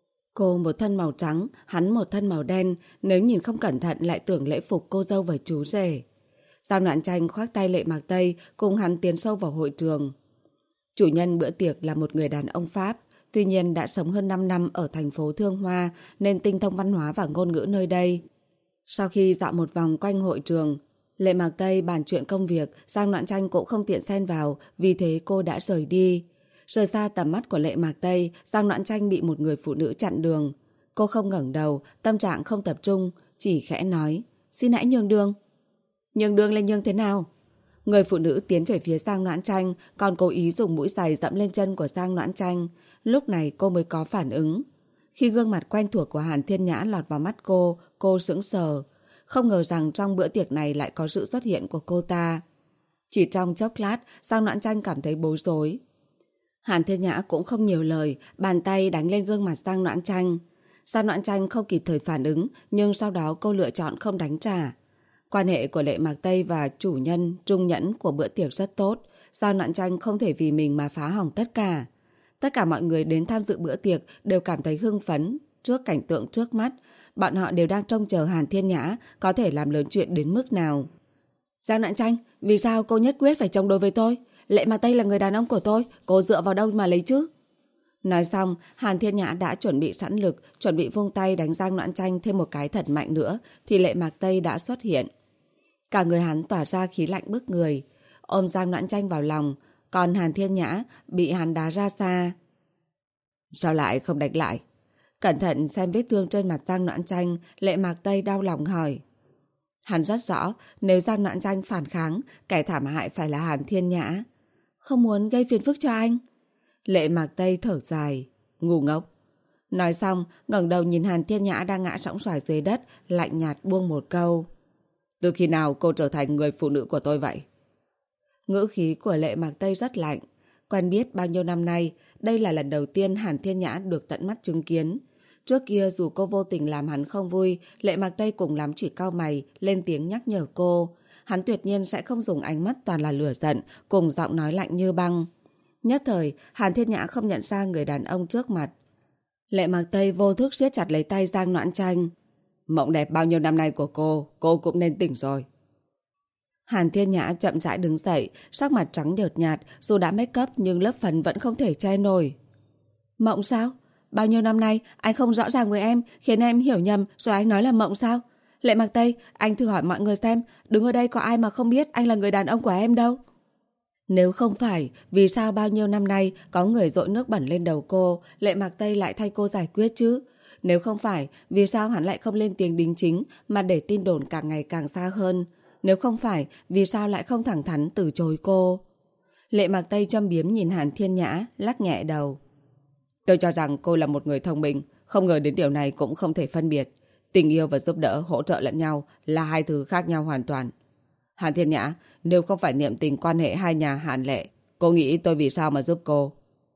Cô một thân màu trắng, hắn một thân màu đen, nếu nhìn không cẩn thận lại tưởng lễ phục cô dâu và chú rể. Giang Noãn Tranh khoác tay Lệ Mạc Tây cùng hắn tiến sâu vào hội trường. Chủ nhân bữa tiệc là một người đàn ông Pháp, tuy nhiên đã sống hơn 5 năm ở thành phố Thương Hoa nên tinh thông văn hóa và ngôn ngữ nơi đây. Sau khi dạo một vòng quanh hội trường, Lệ Mạc Tây bàn chuyện công việc, Giang Noãn Tranh cũng không tiện xen vào, vì thế cô đã rời đi. Rời xa tầm mắt của Lệ Mạc Tây, Giang Noãn Tranh bị một người phụ nữ chặn đường. Cô không ngẩng đầu, tâm trạng không tập trung, chỉ khẽ nói: Xin hãy nhường đường. Nhường đường lên nhường thế nào? Người phụ nữ tiến về phía Giang Noãn Tranh, còn cố ý dùng mũi giày dẫm lên chân của Giang Noãn Tranh. Lúc này cô mới có phản ứng. Khi gương mặt quen thuộc của Hàn Thiên Nhã lọt vào mắt cô sững sờ. Không ngờ rằng trong bữa tiệc này lại có sự xuất hiện của cô ta. Chỉ trong chốc lát, Giang Noãn Tranh cảm thấy bối rối. Hàn Thiên Nhã cũng không nhiều lời, bàn tay đánh lên gương mặt Giang Noãn Tranh. Giang Noãn Tranh không kịp thời phản ứng, nhưng sau đó cô lựa chọn không đánh trả. Quan hệ của Lệ Mạc Tây và chủ nhân Trung Nhẫn của bữa tiệc rất tốt. Giang Noãn Tranh không thể vì mình mà phá hỏng tất cả. Tất cả mọi người đến tham dự bữa tiệc đều cảm thấy hưng phấn trước cảnh tượng trước mắt. Bọn họ đều đang trông chờ Hàn Thiên Nhã có thể làm lớn chuyện đến mức nào. Giang Noãn Tranh, vì sao cô nhất quyết phải chống đối với tôi? Lệ Mạc Tây là người đàn ông của tôi, cô dựa vào đâu mà lấy chứ? Nói xong, Hàn Thiên Nhã đã chuẩn bị sẵn lực, chuẩn bị vung tay đánh Giang Noãn Tranh thêm một cái thật mạnh nữa, thì Lệ Mạc Tây đã xuất hiện. Cả người hắn tỏa ra khí lạnh bức người, ôm Giang Noãn Tranh vào lòng, còn Hàn Thiên Nhã bị hắn đá ra xa. Sao lại không đánh lại? Cẩn thận xem vết thương trên mặt Giang Noãn Tranh, Lệ Mạc Tây đau lòng hỏi. Hắn rất rõ, nếu Giang Noãn Tranh phản kháng, kẻ thảm hại phải là Hàn Thiên Nhã. Không muốn gây phiền phức cho anh. Lệ Mạc Tây thở dài, ngu ngốc. Nói xong, ngẩng đầu nhìn Hàn Thiên Nhã đang ngã sõng soài dưới đất, lạnh nhạt buông một câu. Từ khi nào cô trở thành người phụ nữ của tôi vậy? Ngữ khí của Lệ Mạc Tây rất lạnh. Quen biết bao nhiêu năm nay, đây là lần đầu tiên Hàn Thiên Nhã được tận mắt chứng kiến. Trước kia dù cô vô tình làm hắn không vui, Lệ Mạc Tây cùng lắm chỉ cau mày, lên tiếng nhắc nhở cô. Hắn tuyệt nhiên sẽ không dùng ánh mắt toàn là lửa giận, cùng giọng nói lạnh như băng. Nhất thời, Hàn Thiên Nhã không nhận ra người đàn ông trước mặt. Lệ Mạc Tây vô thức siết chặt lấy tay Giang Noãn Tranh. Mộng đẹp bao nhiêu năm nay của cô cũng nên tỉnh rồi. Hàn Thiên Nhã chậm rãi đứng dậy, sắc mặt trắng nhợt nhạt, dù đã make up nhưng lớp phấn vẫn không thể che nổi. Mộng sao? Bao nhiêu năm nay anh không rõ ràng với em, khiến em hiểu nhầm rồi anh nói là mộng sao? Lệ Mạc Tây, anh thử hỏi mọi người xem, đứng ở đây có ai mà không biết anh là người đàn ông của em đâu? Nếu không phải, vì sao bao nhiêu năm nay có người dội nước bẩn lên đầu cô, Lệ Mạc Tây lại thay cô giải quyết chứ? Nếu không phải, vì sao hắn lại không lên tiếng đính chính mà để tin đồn càng ngày càng xa hơn? Nếu không phải, vì sao lại không thẳng thắn từ chối cô? Lệ Mạc Tây châm biếm nhìn Hàn Thiên Nhã, lắc nhẹ đầu. Tôi cho rằng cô là một người thông minh, không ngờ đến điều này cũng không thể phân biệt. Tình yêu và giúp đỡ, hỗ trợ lẫn nhau là hai thứ khác nhau hoàn toàn. Hàn Thiên Nhã, nếu không phải niệm tình quan hệ hai nhà Hàn Lệ, cô nghĩ tôi vì sao mà giúp cô?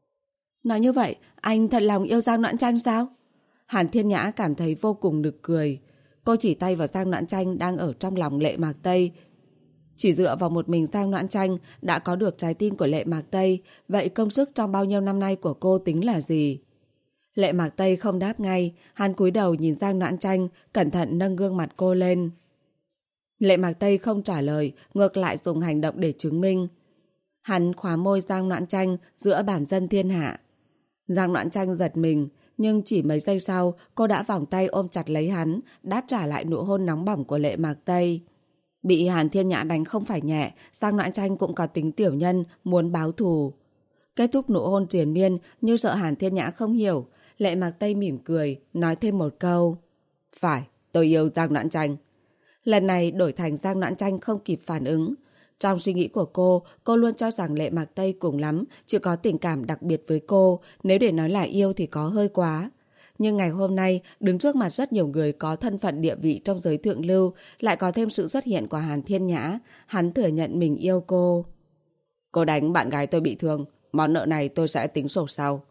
Nói như vậy, anh thật lòng yêu Giang Noãn Tranh sao? Hàn Thiên Nhã cảm thấy vô cùng nực cười. Cô chỉ tay vào Giang Noãn Tranh đang ở trong lòng Lệ Mạc Tây. Chỉ dựa vào một mình Giang Noãn Tranh đã có được trái tim của Lệ Mạc Tây, vậy công sức trong bao nhiêu năm nay của cô tính là gì? Lệ Mạc Tây không đáp ngay, hắn cúi đầu nhìn Giang Noãn Tranh, cẩn thận nâng gương mặt cô lên. Lệ Mạc Tây không trả lời, ngược lại dùng hành động để chứng minh. Hắn khóa môi Giang Noãn Tranh giữa bản dân thiên hạ. Giang Noãn Tranh giật mình, nhưng chỉ mấy giây sau, cô đã vòng tay ôm chặt lấy hắn, đáp trả lại nụ hôn nóng bỏng của Lệ Mạc Tây. Bị Hàn Thiên Nhã đánh không phải nhẹ, Giang Noãn Tranh cũng có tính tiểu nhân, muốn báo thù. Kết thúc nụ hôn triền miên, như sợ Hàn Thiên Nhã không hiểu, Lệ Mạc Tây mỉm cười, nói thêm một câu. Phải, tôi yêu Giang Noãn Tranh. Lần này đổi thành Giang Noãn Tranh không kịp phản ứng. Trong suy nghĩ của cô luôn cho rằng Lệ Mạc Tây cùng lắm chỉ có tình cảm đặc biệt với cô, nếu để nói là yêu thì có hơi quá. Nhưng ngày hôm nay, đứng trước mặt rất nhiều người có thân phận địa vị trong giới thượng lưu, lại có thêm sự xuất hiện của Hàn Thiên Nhã, hắn thừa nhận mình yêu cô. Cô đánh bạn gái tôi bị thương, món nợ này tôi sẽ tính sổ sau.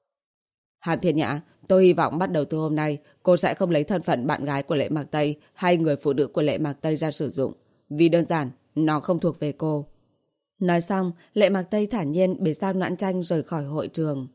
Hàn Thiên Nhã, tôi hy vọng bắt đầu từ hôm nay, cô sẽ không lấy thân phận bạn gái của Lệ Mạc Tây hay người phụ nữ của Lệ Mạc Tây ra sử dụng. Vì đơn giản, nó không thuộc về cô. Nói xong, Lệ Mạc Tây thản nhiên bế Giang Noãn Tranh rời khỏi hội trường.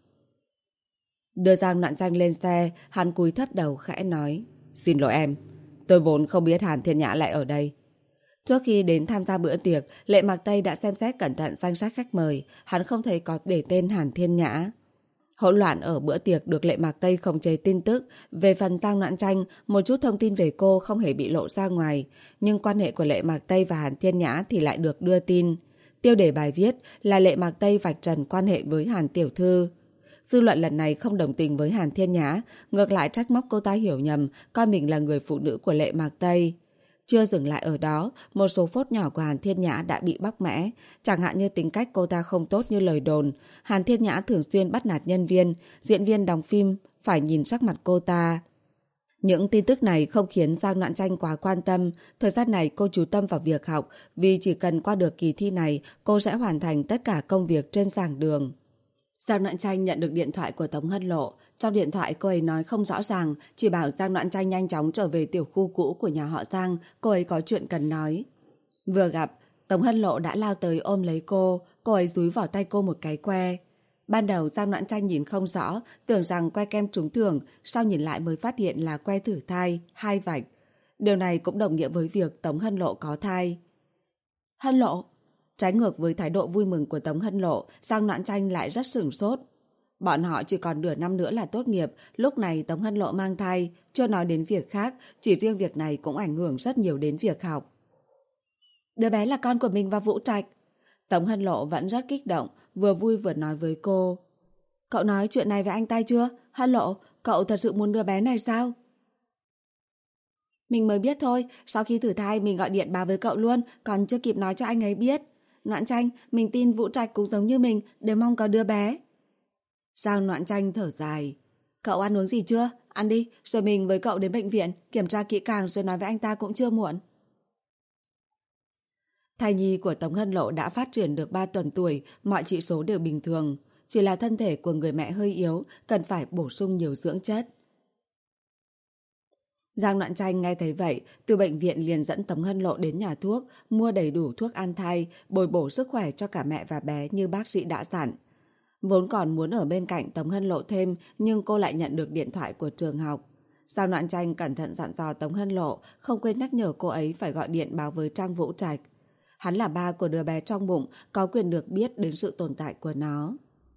Đưa Giang Noãn Tranh lên xe, hắn cúi thấp đầu khẽ nói. Xin lỗi em, tôi vốn không biết Hàn Thiên Nhã lại ở đây. Trước khi đến tham gia bữa tiệc, Lệ Mạc Tây đã xem xét cẩn thận danh sách khách mời, hắn không thấy có để tên Hàn Thiên Nhã. Hỗn loạn ở bữa tiệc được Lệ Mạc Tây khống chế tin tức. Về phần Giang Noãn Tranh, một chút thông tin về cô không hề bị lộ ra ngoài, nhưng quan hệ của Lệ Mạc Tây và Hàn Thiên Nhã thì lại được đưa tin. Tiêu đề bài viết là Lệ Mạc Tây vạch trần quan hệ với Hàn tiểu thư. Dư luận lần này không đồng tình với Hàn Thiên Nhã, ngược lại trách móc cô ta hiểu nhầm, coi mình là người phụ nữ của Lệ Mạc Tây. Chưa dừng lại ở đó, một số phốt nhỏ của Hàn Thiên Nhã đã bị bóc mẽ, chẳng hạn như tính cách cô ta không tốt như lời đồn. Hàn Thiên Nhã thường xuyên bắt nạt nhân viên, diễn viên đóng phim phải nhìn sắc mặt cô ta. Những tin tức này không khiến Giang Noãn Tranh quá quan tâm. Thời gian này cô chú tâm vào việc học, vì chỉ cần qua được kỳ thi này, cô sẽ hoàn thành tất cả công việc trên giảng đường. Giang Noãn Tranh nhận được điện thoại của Tống Hân Lộ. Trong điện thoại cô ấy nói không rõ ràng, chỉ bảo Giang Noãn Tranh nhanh chóng trở về tiểu khu cũ của nhà họ Giang, cô ấy có chuyện cần nói. Vừa gặp, Tống Hân Lộ đã lao tới ôm lấy cô ấy dúi vào tay cô một cái que. Ban đầu Giang Noãn Tranh nhìn không rõ, tưởng rằng que kem trúng thưởng, sau nhìn lại mới phát hiện là que thử thai, 2 vạch. Điều này cũng đồng nghĩa với việc Tống Hân Lộ có thai. Hân Lộ! Trái ngược với thái độ vui mừng của Tống Hân Lộ, Giang Noãn Tranh lại rất sửng sốt. Bọn họ chỉ còn nửa năm nữa là tốt nghiệp, lúc này Tống Hân Lộ mang thai, chưa nói đến việc khác, chỉ riêng việc này cũng ảnh hưởng rất nhiều đến việc học. Đứa bé là con của mình và Vũ Trạch. Tống Hân Lộ vẫn rất kích động, vừa vui vừa nói với cô. Cậu nói chuyện này với anh ta chưa? Hân Lộ, cậu thật sự muốn đứa bé này sao? Mình mới biết thôi, sau khi thử thai mình gọi điện báo với cậu luôn, còn chưa kịp nói cho anh ấy biết. Noãn Tranh, mình tin Vũ Trạch cũng giống như mình, đều mong có đứa bé. Giang Noãn Tranh thở dài. Cậu ăn uống gì chưa? Ăn đi, rồi mình với cậu đến bệnh viện, kiểm tra kỹ càng rồi nói với anh ta cũng chưa muộn. Thai nhi của Tống Hân Lộ đã phát triển được 3 tuần tuổi, mọi chỉ số đều bình thường. Chỉ là thân thể của người mẹ hơi yếu, cần phải bổ sung nhiều dưỡng chất. Giang Noãn Tranh nghe thấy vậy, từ bệnh viện liền dẫn Tống Hân Lộ đến nhà thuốc, mua đầy đủ thuốc an thai, bồi bổ sức khỏe cho cả mẹ và bé như bác sĩ đã dặn. Vốn còn muốn ở bên cạnh Tống Hân Lộ thêm, nhưng cô lại nhận được điện thoại của trường học. Giang Noãn Tranh cẩn thận dặn dò Tống Hân Lộ, không quên nhắc nhở cô ấy phải gọi điện báo với Trang Vũ Trạch. Hắn là ba của đứa bé trong bụng, có quyền được biết đến sự tồn tại của nó.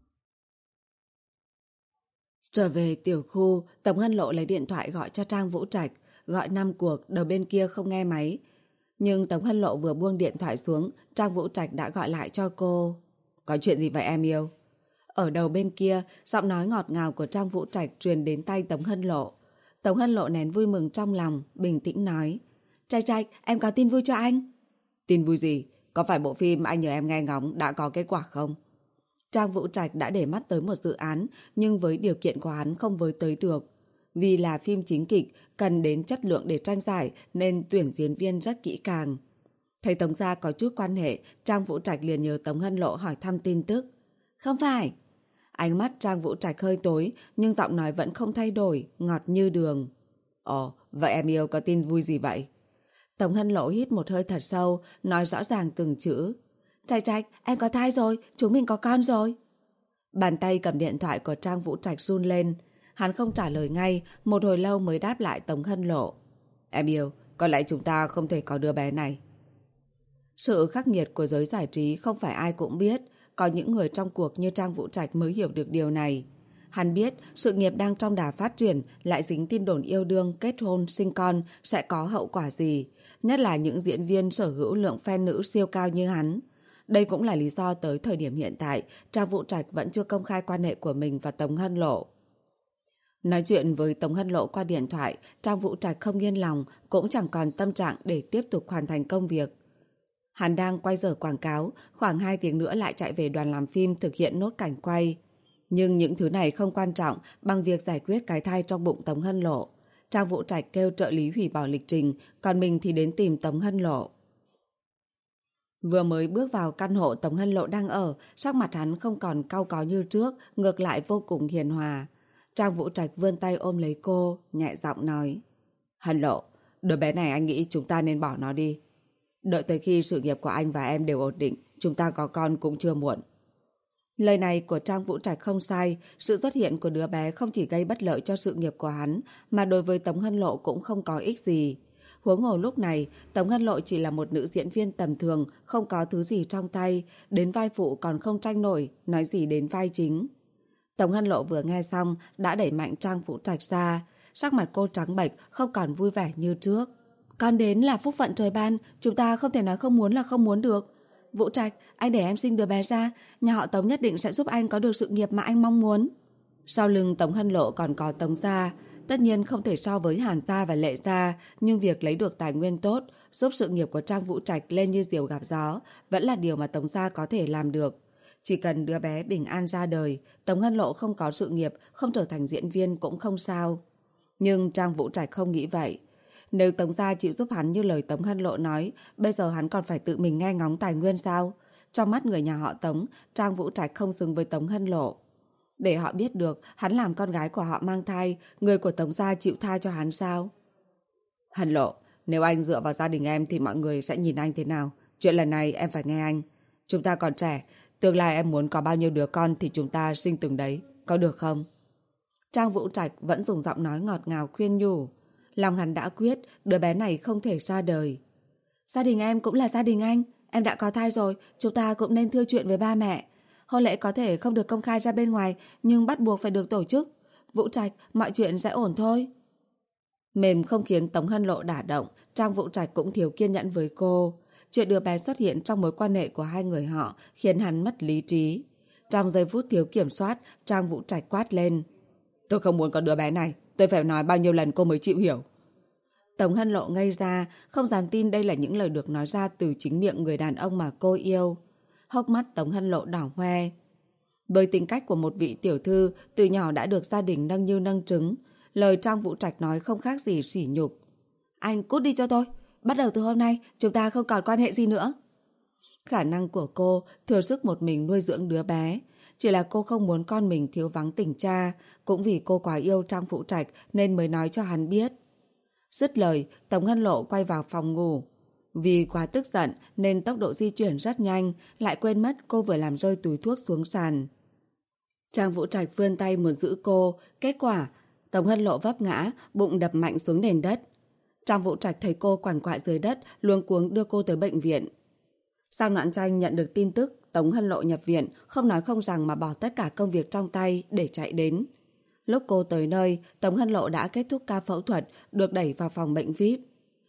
Trở về tiểu khu, Tống Hân Lộ lấy điện thoại gọi cho Trang Vũ Trạch, gọi 5 cuộc, đầu bên kia không nghe máy. Nhưng Tống Hân Lộ vừa buông điện thoại xuống, Trang Vũ Trạch đã gọi lại cho cô. Có chuyện gì vậy em yêu? Ở đầu bên kia, giọng nói ngọt ngào của Trang Vũ Trạch truyền đến tai Tống Hân Lộ. Tống Hân Lộ nén vui mừng trong lòng, bình tĩnh nói. Trạch Trạch, em có tin vui cho anh. Tin vui gì? Có phải bộ phim anh nhờ em nghe ngóng đã có kết quả không? Trang Vũ Trạch đã để mắt tới một dự án, nhưng với điều kiện của hắn không với tới được. Vì là phim chính kịch, cần đến chất lượng để tranh giải nên tuyển diễn viên rất kỹ càng. Thấy Tống gia có chút quan hệ, Trang Vũ Trạch liền nhờ Tống Hân Lộ hỏi thăm tin tức. Không phải. Ánh mắt Trang Vũ Trạch hơi tối, nhưng giọng nói vẫn không thay đổi, ngọt như đường. Ồ, vậy em yêu có tin vui gì vậy? Tống Hân Lộ hít một hơi thật sâu, nói rõ ràng từng chữ. Trạch Trạch, em có thai rồi, chúng mình có con rồi. Bàn tay cầm điện thoại của Trang Vũ Trạch run lên. Hắn không trả lời ngay, một hồi lâu mới đáp lại Tống Hân Lộ. Em yêu, có lẽ chúng ta không thể có đứa bé này. Sự khắc nghiệt của giới giải trí không phải ai cũng biết, có những người trong cuộc như Trang Vũ Trạch mới hiểu được điều này. Hắn biết sự nghiệp đang trong đà phát triển lại dính tin đồn yêu đương, kết hôn, sinh con sẽ có hậu quả gì, nhất là những diễn viên sở hữu lượng fan nữ siêu cao như hắn. Đây cũng là lý do tới thời điểm hiện tại, Trang Vũ Trạch vẫn chưa công khai quan hệ của mình và Tống Hân Lộ. Nói chuyện với Tống Hân Lộ qua điện thoại, Trang Vũ Trạch không yên lòng, cũng chẳng còn tâm trạng để tiếp tục hoàn thành công việc. Hắn đang quay giờ quảng cáo, khoảng 2 tiếng nữa lại chạy về đoàn làm phim thực hiện nốt cảnh quay. Nhưng những thứ này không quan trọng bằng việc giải quyết cái thai trong bụng Tống Hân Lộ. Trang Vũ Trạch kêu trợ lý hủy bỏ lịch trình, còn mình thì đến tìm Tống Hân Lộ. Vừa mới bước vào căn hộ Tống Hân Lộ đang ở, sắc mặt hắn không còn cau có như trước, ngược lại vô cùng hiền hòa. Trang Vũ Trạch vươn tay ôm lấy cô, nhẹ giọng nói. Hân Lộ, đứa bé này anh nghĩ chúng ta nên bỏ nó đi. Đợi tới khi sự nghiệp của anh và em đều ổn định, chúng ta có con cũng chưa muộn. Lời này của Trang Vũ Trạch không sai, sự xuất hiện của đứa bé không chỉ gây bất lợi cho sự nghiệp của hắn, mà đối với Tống Hân Lộ cũng không có ích gì. Huống hồ lúc này, Tống Hân Lộ chỉ là một nữ diễn viên tầm thường, không có thứ gì trong tay, đến vai phụ còn không tranh nổi, nói gì đến vai chính. Tống Hân Lộ vừa nghe xong, đã đẩy mạnh Trang Vũ Trạch ra, sắc mặt cô trắng bệch, không còn vui vẻ như trước. Con đến là phúc phận trời ban, chúng ta không thể nói không muốn là không muốn được. Vũ Trạch, anh để em sinh đứa bé ra, nhà họ Tống nhất định sẽ giúp anh có được sự nghiệp mà anh mong muốn. Sau lưng Tống Hân Lộ còn có Tống gia, tất nhiên không thể so với Hàn gia và Lệ gia, nhưng việc lấy được tài nguyên tốt, giúp sự nghiệp của Trang Vũ Trạch lên như diều gặp gió, vẫn là điều mà Tống gia có thể làm được. Chỉ cần đứa bé bình an ra đời, Tống Hân Lộ không có sự nghiệp, không trở thành diễn viên cũng không sao. Nhưng Trang Vũ Trạch không nghĩ vậy. Nếu Tống gia chịu giúp hắn như lời Tống Hân Lộ nói, bây giờ hắn còn phải tự mình nghe ngóng tài nguyên sao? Trong mắt người nhà họ Tống, Trang Vũ Trạch không xứng với Tống Hân Lộ. Để họ biết được hắn làm con gái của họ mang thai, người của Tống gia chịu tha cho hắn sao? Hân Lộ, nếu anh dựa vào gia đình em thì mọi người sẽ nhìn anh thế nào? Chuyện lần này em phải nghe anh. Chúng ta còn trẻ, tương lai em muốn có bao nhiêu đứa con thì chúng ta sinh từng đấy, có được không? Trang Vũ Trạch vẫn dùng giọng nói ngọt ngào khuyên nhủ. Lòng hắn đã quyết, đứa bé này không thể ra đời. Gia đình em cũng là gia đình anh. Em đã có thai rồi, chúng ta cũng nên thưa chuyện với ba mẹ. Hôn lễ có thể không được công khai ra bên ngoài, nhưng bắt buộc phải được tổ chức. Vũ Trạch, mọi chuyện sẽ ổn thôi. Mềm không khiến Tống Hân Lộ đả động, Trang Vũ Trạch cũng thiếu kiên nhẫn với cô. Chuyện đứa bé xuất hiện trong mối quan hệ của hai người họ khiến hắn mất lý trí. Trong giây phút thiếu kiểm soát, Trang Vũ Trạch quát lên. Tôi không muốn có đứa bé này, tôi phải nói bao nhiêu lần cô mới chịu hiểu. Tống Hân Lộ ngây ra, không dám tin đây là những lời được nói ra từ chính miệng người đàn ông mà cô yêu. Hốc mắt Tống Hân Lộ đỏ hoe. Với tính cách của một vị tiểu thư, từ nhỏ đã được gia đình nâng như nâng trứng, lời Trang Vũ Trạch nói không khác gì sỉ nhục. Anh cút đi cho tôi, bắt đầu từ hôm nay chúng ta không còn quan hệ gì nữa. Khả năng của cô thừa sức một mình nuôi dưỡng đứa bé. Chỉ là cô không muốn con mình thiếu vắng tình cha, cũng vì cô quá yêu Trang Vũ Trạch nên mới nói cho hắn biết. Dứt lời, Tống Hân Lộ quay vào phòng ngủ. Vì quá tức giận nên tốc độ di chuyển rất nhanh, lại quên mất cô vừa làm rơi túi thuốc xuống sàn. Trang Vũ Trạch vươn tay muốn giữ cô, kết quả Tống Hân Lộ vấp ngã, bụng đập mạnh xuống nền đất. Trang Vũ Trạch thấy cô quằn quại dưới đất, luống cuống đưa cô tới bệnh viện. Sang Noãn Tranh nhận được tin tức Tống Hân Lộ nhập viện, không nói không rằng mà bỏ tất cả công việc trong tay để chạy đến. Lúc cô tới nơi, Tống Hân Lộ đã kết thúc ca phẫu thuật, được đẩy vào phòng bệnh VIP.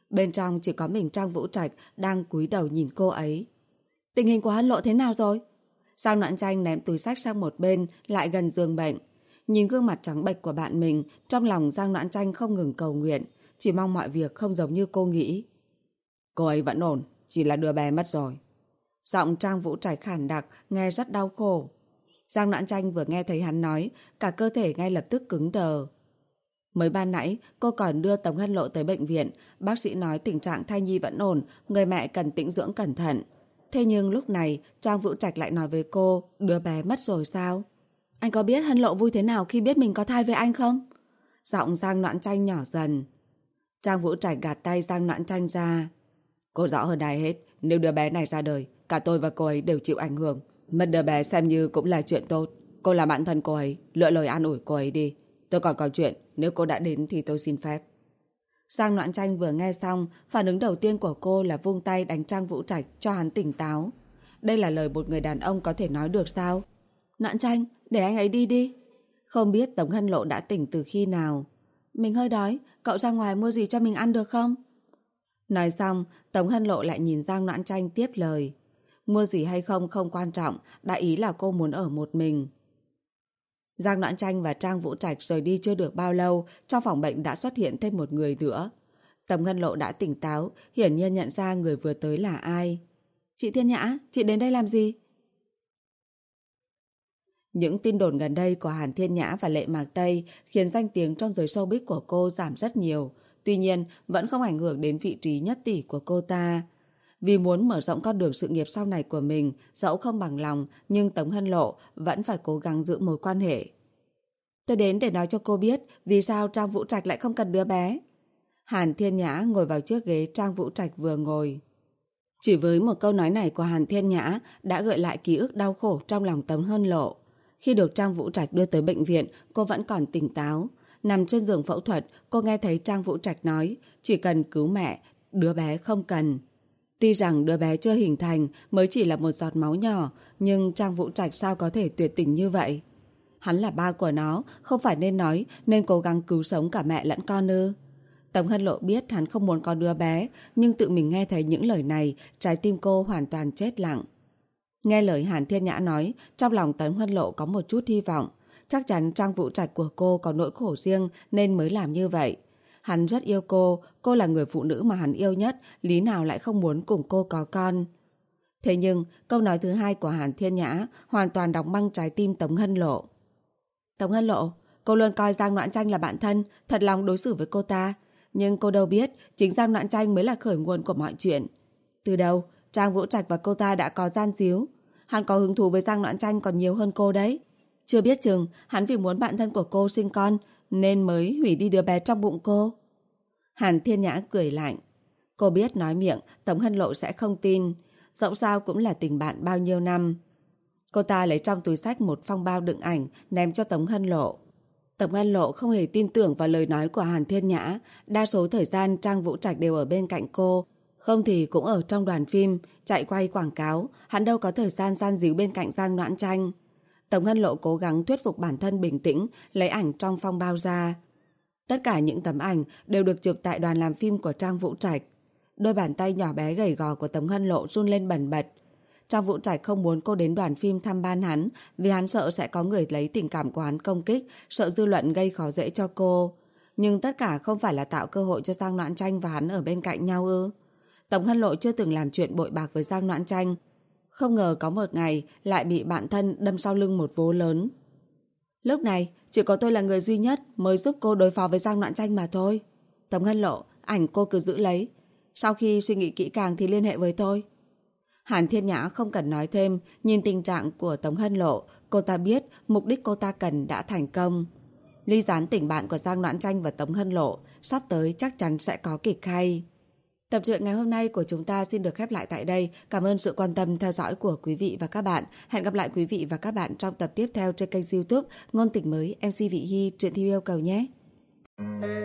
Bên trong chỉ có mình Trang Vũ Trạch đang cúi đầu nhìn cô ấy. Tình hình của Hân Lộ thế nào rồi? Giang Noãn Tranh ném túi xách sang một bên, lại gần giường bệnh. Nhìn gương mặt trắng bệch của bạn mình, trong lòng Giang Noãn Tranh không ngừng cầu nguyện, chỉ mong mọi việc không giống như cô nghĩ. Cô ấy vẫn ổn, chỉ là đứa bé mất rồi. Giọng Trang Vũ Trạch khàn đặc, nghe rất đau khổ. Giang Noãn Tranh vừa nghe thấy hắn nói, cả cơ thể ngay lập tức cứng đờ. Mới ban nãy, cô còn đưa Tống Hân Lộ tới bệnh viện. Bác sĩ nói tình trạng thai nhi vẫn ổn, người mẹ cần tĩnh dưỡng cẩn thận. Thế nhưng lúc này, Trang Vũ Trạch lại nói với cô, đứa bé mất rồi sao? Anh có biết Hân Lộ vui thế nào khi biết mình có thai với anh không? Giọng Giang Noãn Tranh nhỏ dần. Trang Vũ Trạch gạt tay Giang Noãn Tranh ra. Cô rõ hơn ai hết, nếu đứa bé này ra đời, cả tôi và cô ấy đều chịu ảnh hưởng. Mất đứa bé xem như cũng là chuyện tốt. Cô là bạn thân cô ấy, lựa lời an ủi cô ấy đi. Tôi còn có chuyện, nếu cô đã đến thì tôi xin phép. Giang Noãn Tranh vừa nghe xong, phản ứng đầu tiên của cô là vung tay đánh Trang Vũ Trạch cho hắn tỉnh táo. Đây là lời một người đàn ông có thể nói được sao? Noãn Tranh, để anh ấy đi đi. Không biết Tống Hân Lộ đã tỉnh từ khi nào. Mình hơi đói, cậu ra ngoài mua gì cho mình ăn được không? Nói xong, Tống Hân Lộ lại nhìn Giang Noãn Tranh tiếp lời. Mua gì hay không không quan trọng, đại ý là cô muốn ở một mình. Giang Noãn Tranh và Trang Vũ Trạch rời đi chưa được bao lâu, trong phòng bệnh đã xuất hiện thêm một người nữa. Tống Hân Lộ đã tỉnh táo, hiển nhiên nhận ra người vừa tới là ai. Chị Thiên Nhã, chị đến đây làm gì? Những tin đồn gần đây của Hàn Thiên Nhã và Lệ Mạc Tây khiến danh tiếng trong giới showbiz của cô giảm rất nhiều. Tuy nhiên, vẫn không ảnh hưởng đến vị trí nhất tỷ của cô ta. Vì muốn mở rộng con đường sự nghiệp sau này của mình, dẫu không bằng lòng, nhưng Tống Hân Lộ vẫn phải cố gắng giữ mối quan hệ. Tôi đến để nói cho cô biết vì sao Trang Vũ Trạch lại không cần đứa bé. Hàn Thiên Nhã ngồi vào chiếc ghế Trang Vũ Trạch vừa ngồi. Chỉ với một câu nói này của Hàn Thiên Nhã đã gợi lại ký ức đau khổ trong lòng Tống Hân Lộ. Khi được Trang Vũ Trạch đưa tới bệnh viện, cô vẫn còn tỉnh táo. Nằm trên giường phẫu thuật, cô nghe thấy Trang Vũ Trạch nói chỉ cần cứu mẹ, đứa bé không cần. Tuy rằng đứa bé chưa hình thành, mới chỉ là một giọt máu nhỏ, nhưng Trang Vũ Trạch sao có thể tuyệt tình như vậy? Hắn là ba của nó, không phải nên nói nên cố gắng cứu sống cả mẹ lẫn con ư? Tống Hân Lộ biết hắn không muốn có đứa bé, nhưng tự mình nghe thấy những lời này, trái tim cô hoàn toàn chết lặng. Nghe lời Hàn Thiên Nhã nói, trong lòng Tống Hân Lộ có một chút hy vọng. Chắc chắn Trang Vũ Trạch của cô có nỗi khổ riêng nên mới làm như vậy. Hắn rất yêu cô là người phụ nữ mà hắn yêu nhất, lý nào lại không muốn cùng cô có con. Thế nhưng, câu nói thứ hai của Hàn Thiên Nhã hoàn toàn đóng băng trái tim Tống Hân Lộ. Tống Hân Lộ, cô luôn coi Giang Noãn Tranh là bạn thân, thật lòng đối xử với cô ta. Nhưng cô đâu biết, chính Giang Noãn Tranh mới là khởi nguồn của mọi chuyện. Từ đầu, Trang Vũ Trạch và cô ta đã có gian díu. Hắn có hứng thú với Giang Noãn Tranh còn nhiều hơn cô đấy. Chưa biết chừng, hắn vì muốn bạn thân của cô sinh con, nên mới hủy đi đứa bé trong bụng cô. Hàn Thiên Nhã cười lạnh. Cô biết nói miệng, Tống Hân Lộ sẽ không tin. Dẫu sao cũng là tình bạn bao nhiêu năm. Cô ta lấy trong túi xách một phong bao đựng ảnh, ném cho Tống Hân Lộ. Tống Hân Lộ không hề tin tưởng vào lời nói của Hàn Thiên Nhã. Đa số thời gian Trang Vũ Trạch đều ở bên cạnh cô. Không thì cũng ở trong đoàn phim, chạy quay quảng cáo. Hắn đâu có thời gian gian díu bên cạnh Giang Noãn Tranh. Tống Hân Lộ cố gắng thuyết phục bản thân bình tĩnh, lấy ảnh trong phong bao ra. Tất cả những tấm ảnh đều được chụp tại đoàn làm phim của Trang Vũ Trạch. Đôi bàn tay nhỏ bé gầy gò của Tống Hân Lộ run lên bần bật. Trang Vũ Trạch không muốn cô đến đoàn phim thăm ban hắn, vì hắn sợ sẽ có người lấy tình cảm của hắn công kích, sợ dư luận gây khó dễ cho cô. Nhưng tất cả không phải là tạo cơ hội cho Giang Noãn Tranh và hắn ở bên cạnh nhau ư? Tống Hân Lộ chưa từng làm chuyện bội bạc với Giang Noãn Tranh. Không ngờ có một ngày lại bị bạn thân đâm sau lưng một vố lớn. Lúc này, chỉ có tôi là người duy nhất mới giúp cô đối phó với Giang Noãn Tranh mà thôi. Tống Hân Lộ, ảnh cô cứ giữ lấy. Sau khi suy nghĩ kỹ càng thì liên hệ với tôi. Hàn Thiên Nhã không cần nói thêm, nhìn tình trạng của Tống Hân Lộ, cô ta biết mục đích cô ta cần đã thành công. Ly gián tình bạn của Giang Noãn Tranh và Tống Hân Lộ, sắp tới chắc chắn sẽ có kịch hay. Tập truyện ngày hôm nay của chúng ta xin được khép lại tại đây. Cảm ơn sự quan tâm theo dõi của quý vị và các bạn. Hẹn gặp lại quý vị và các bạn trong tập tiếp theo trên kênh YouTube Ngôn Tình Mới MC Vị Hy truyện theo yêu cầu nhé.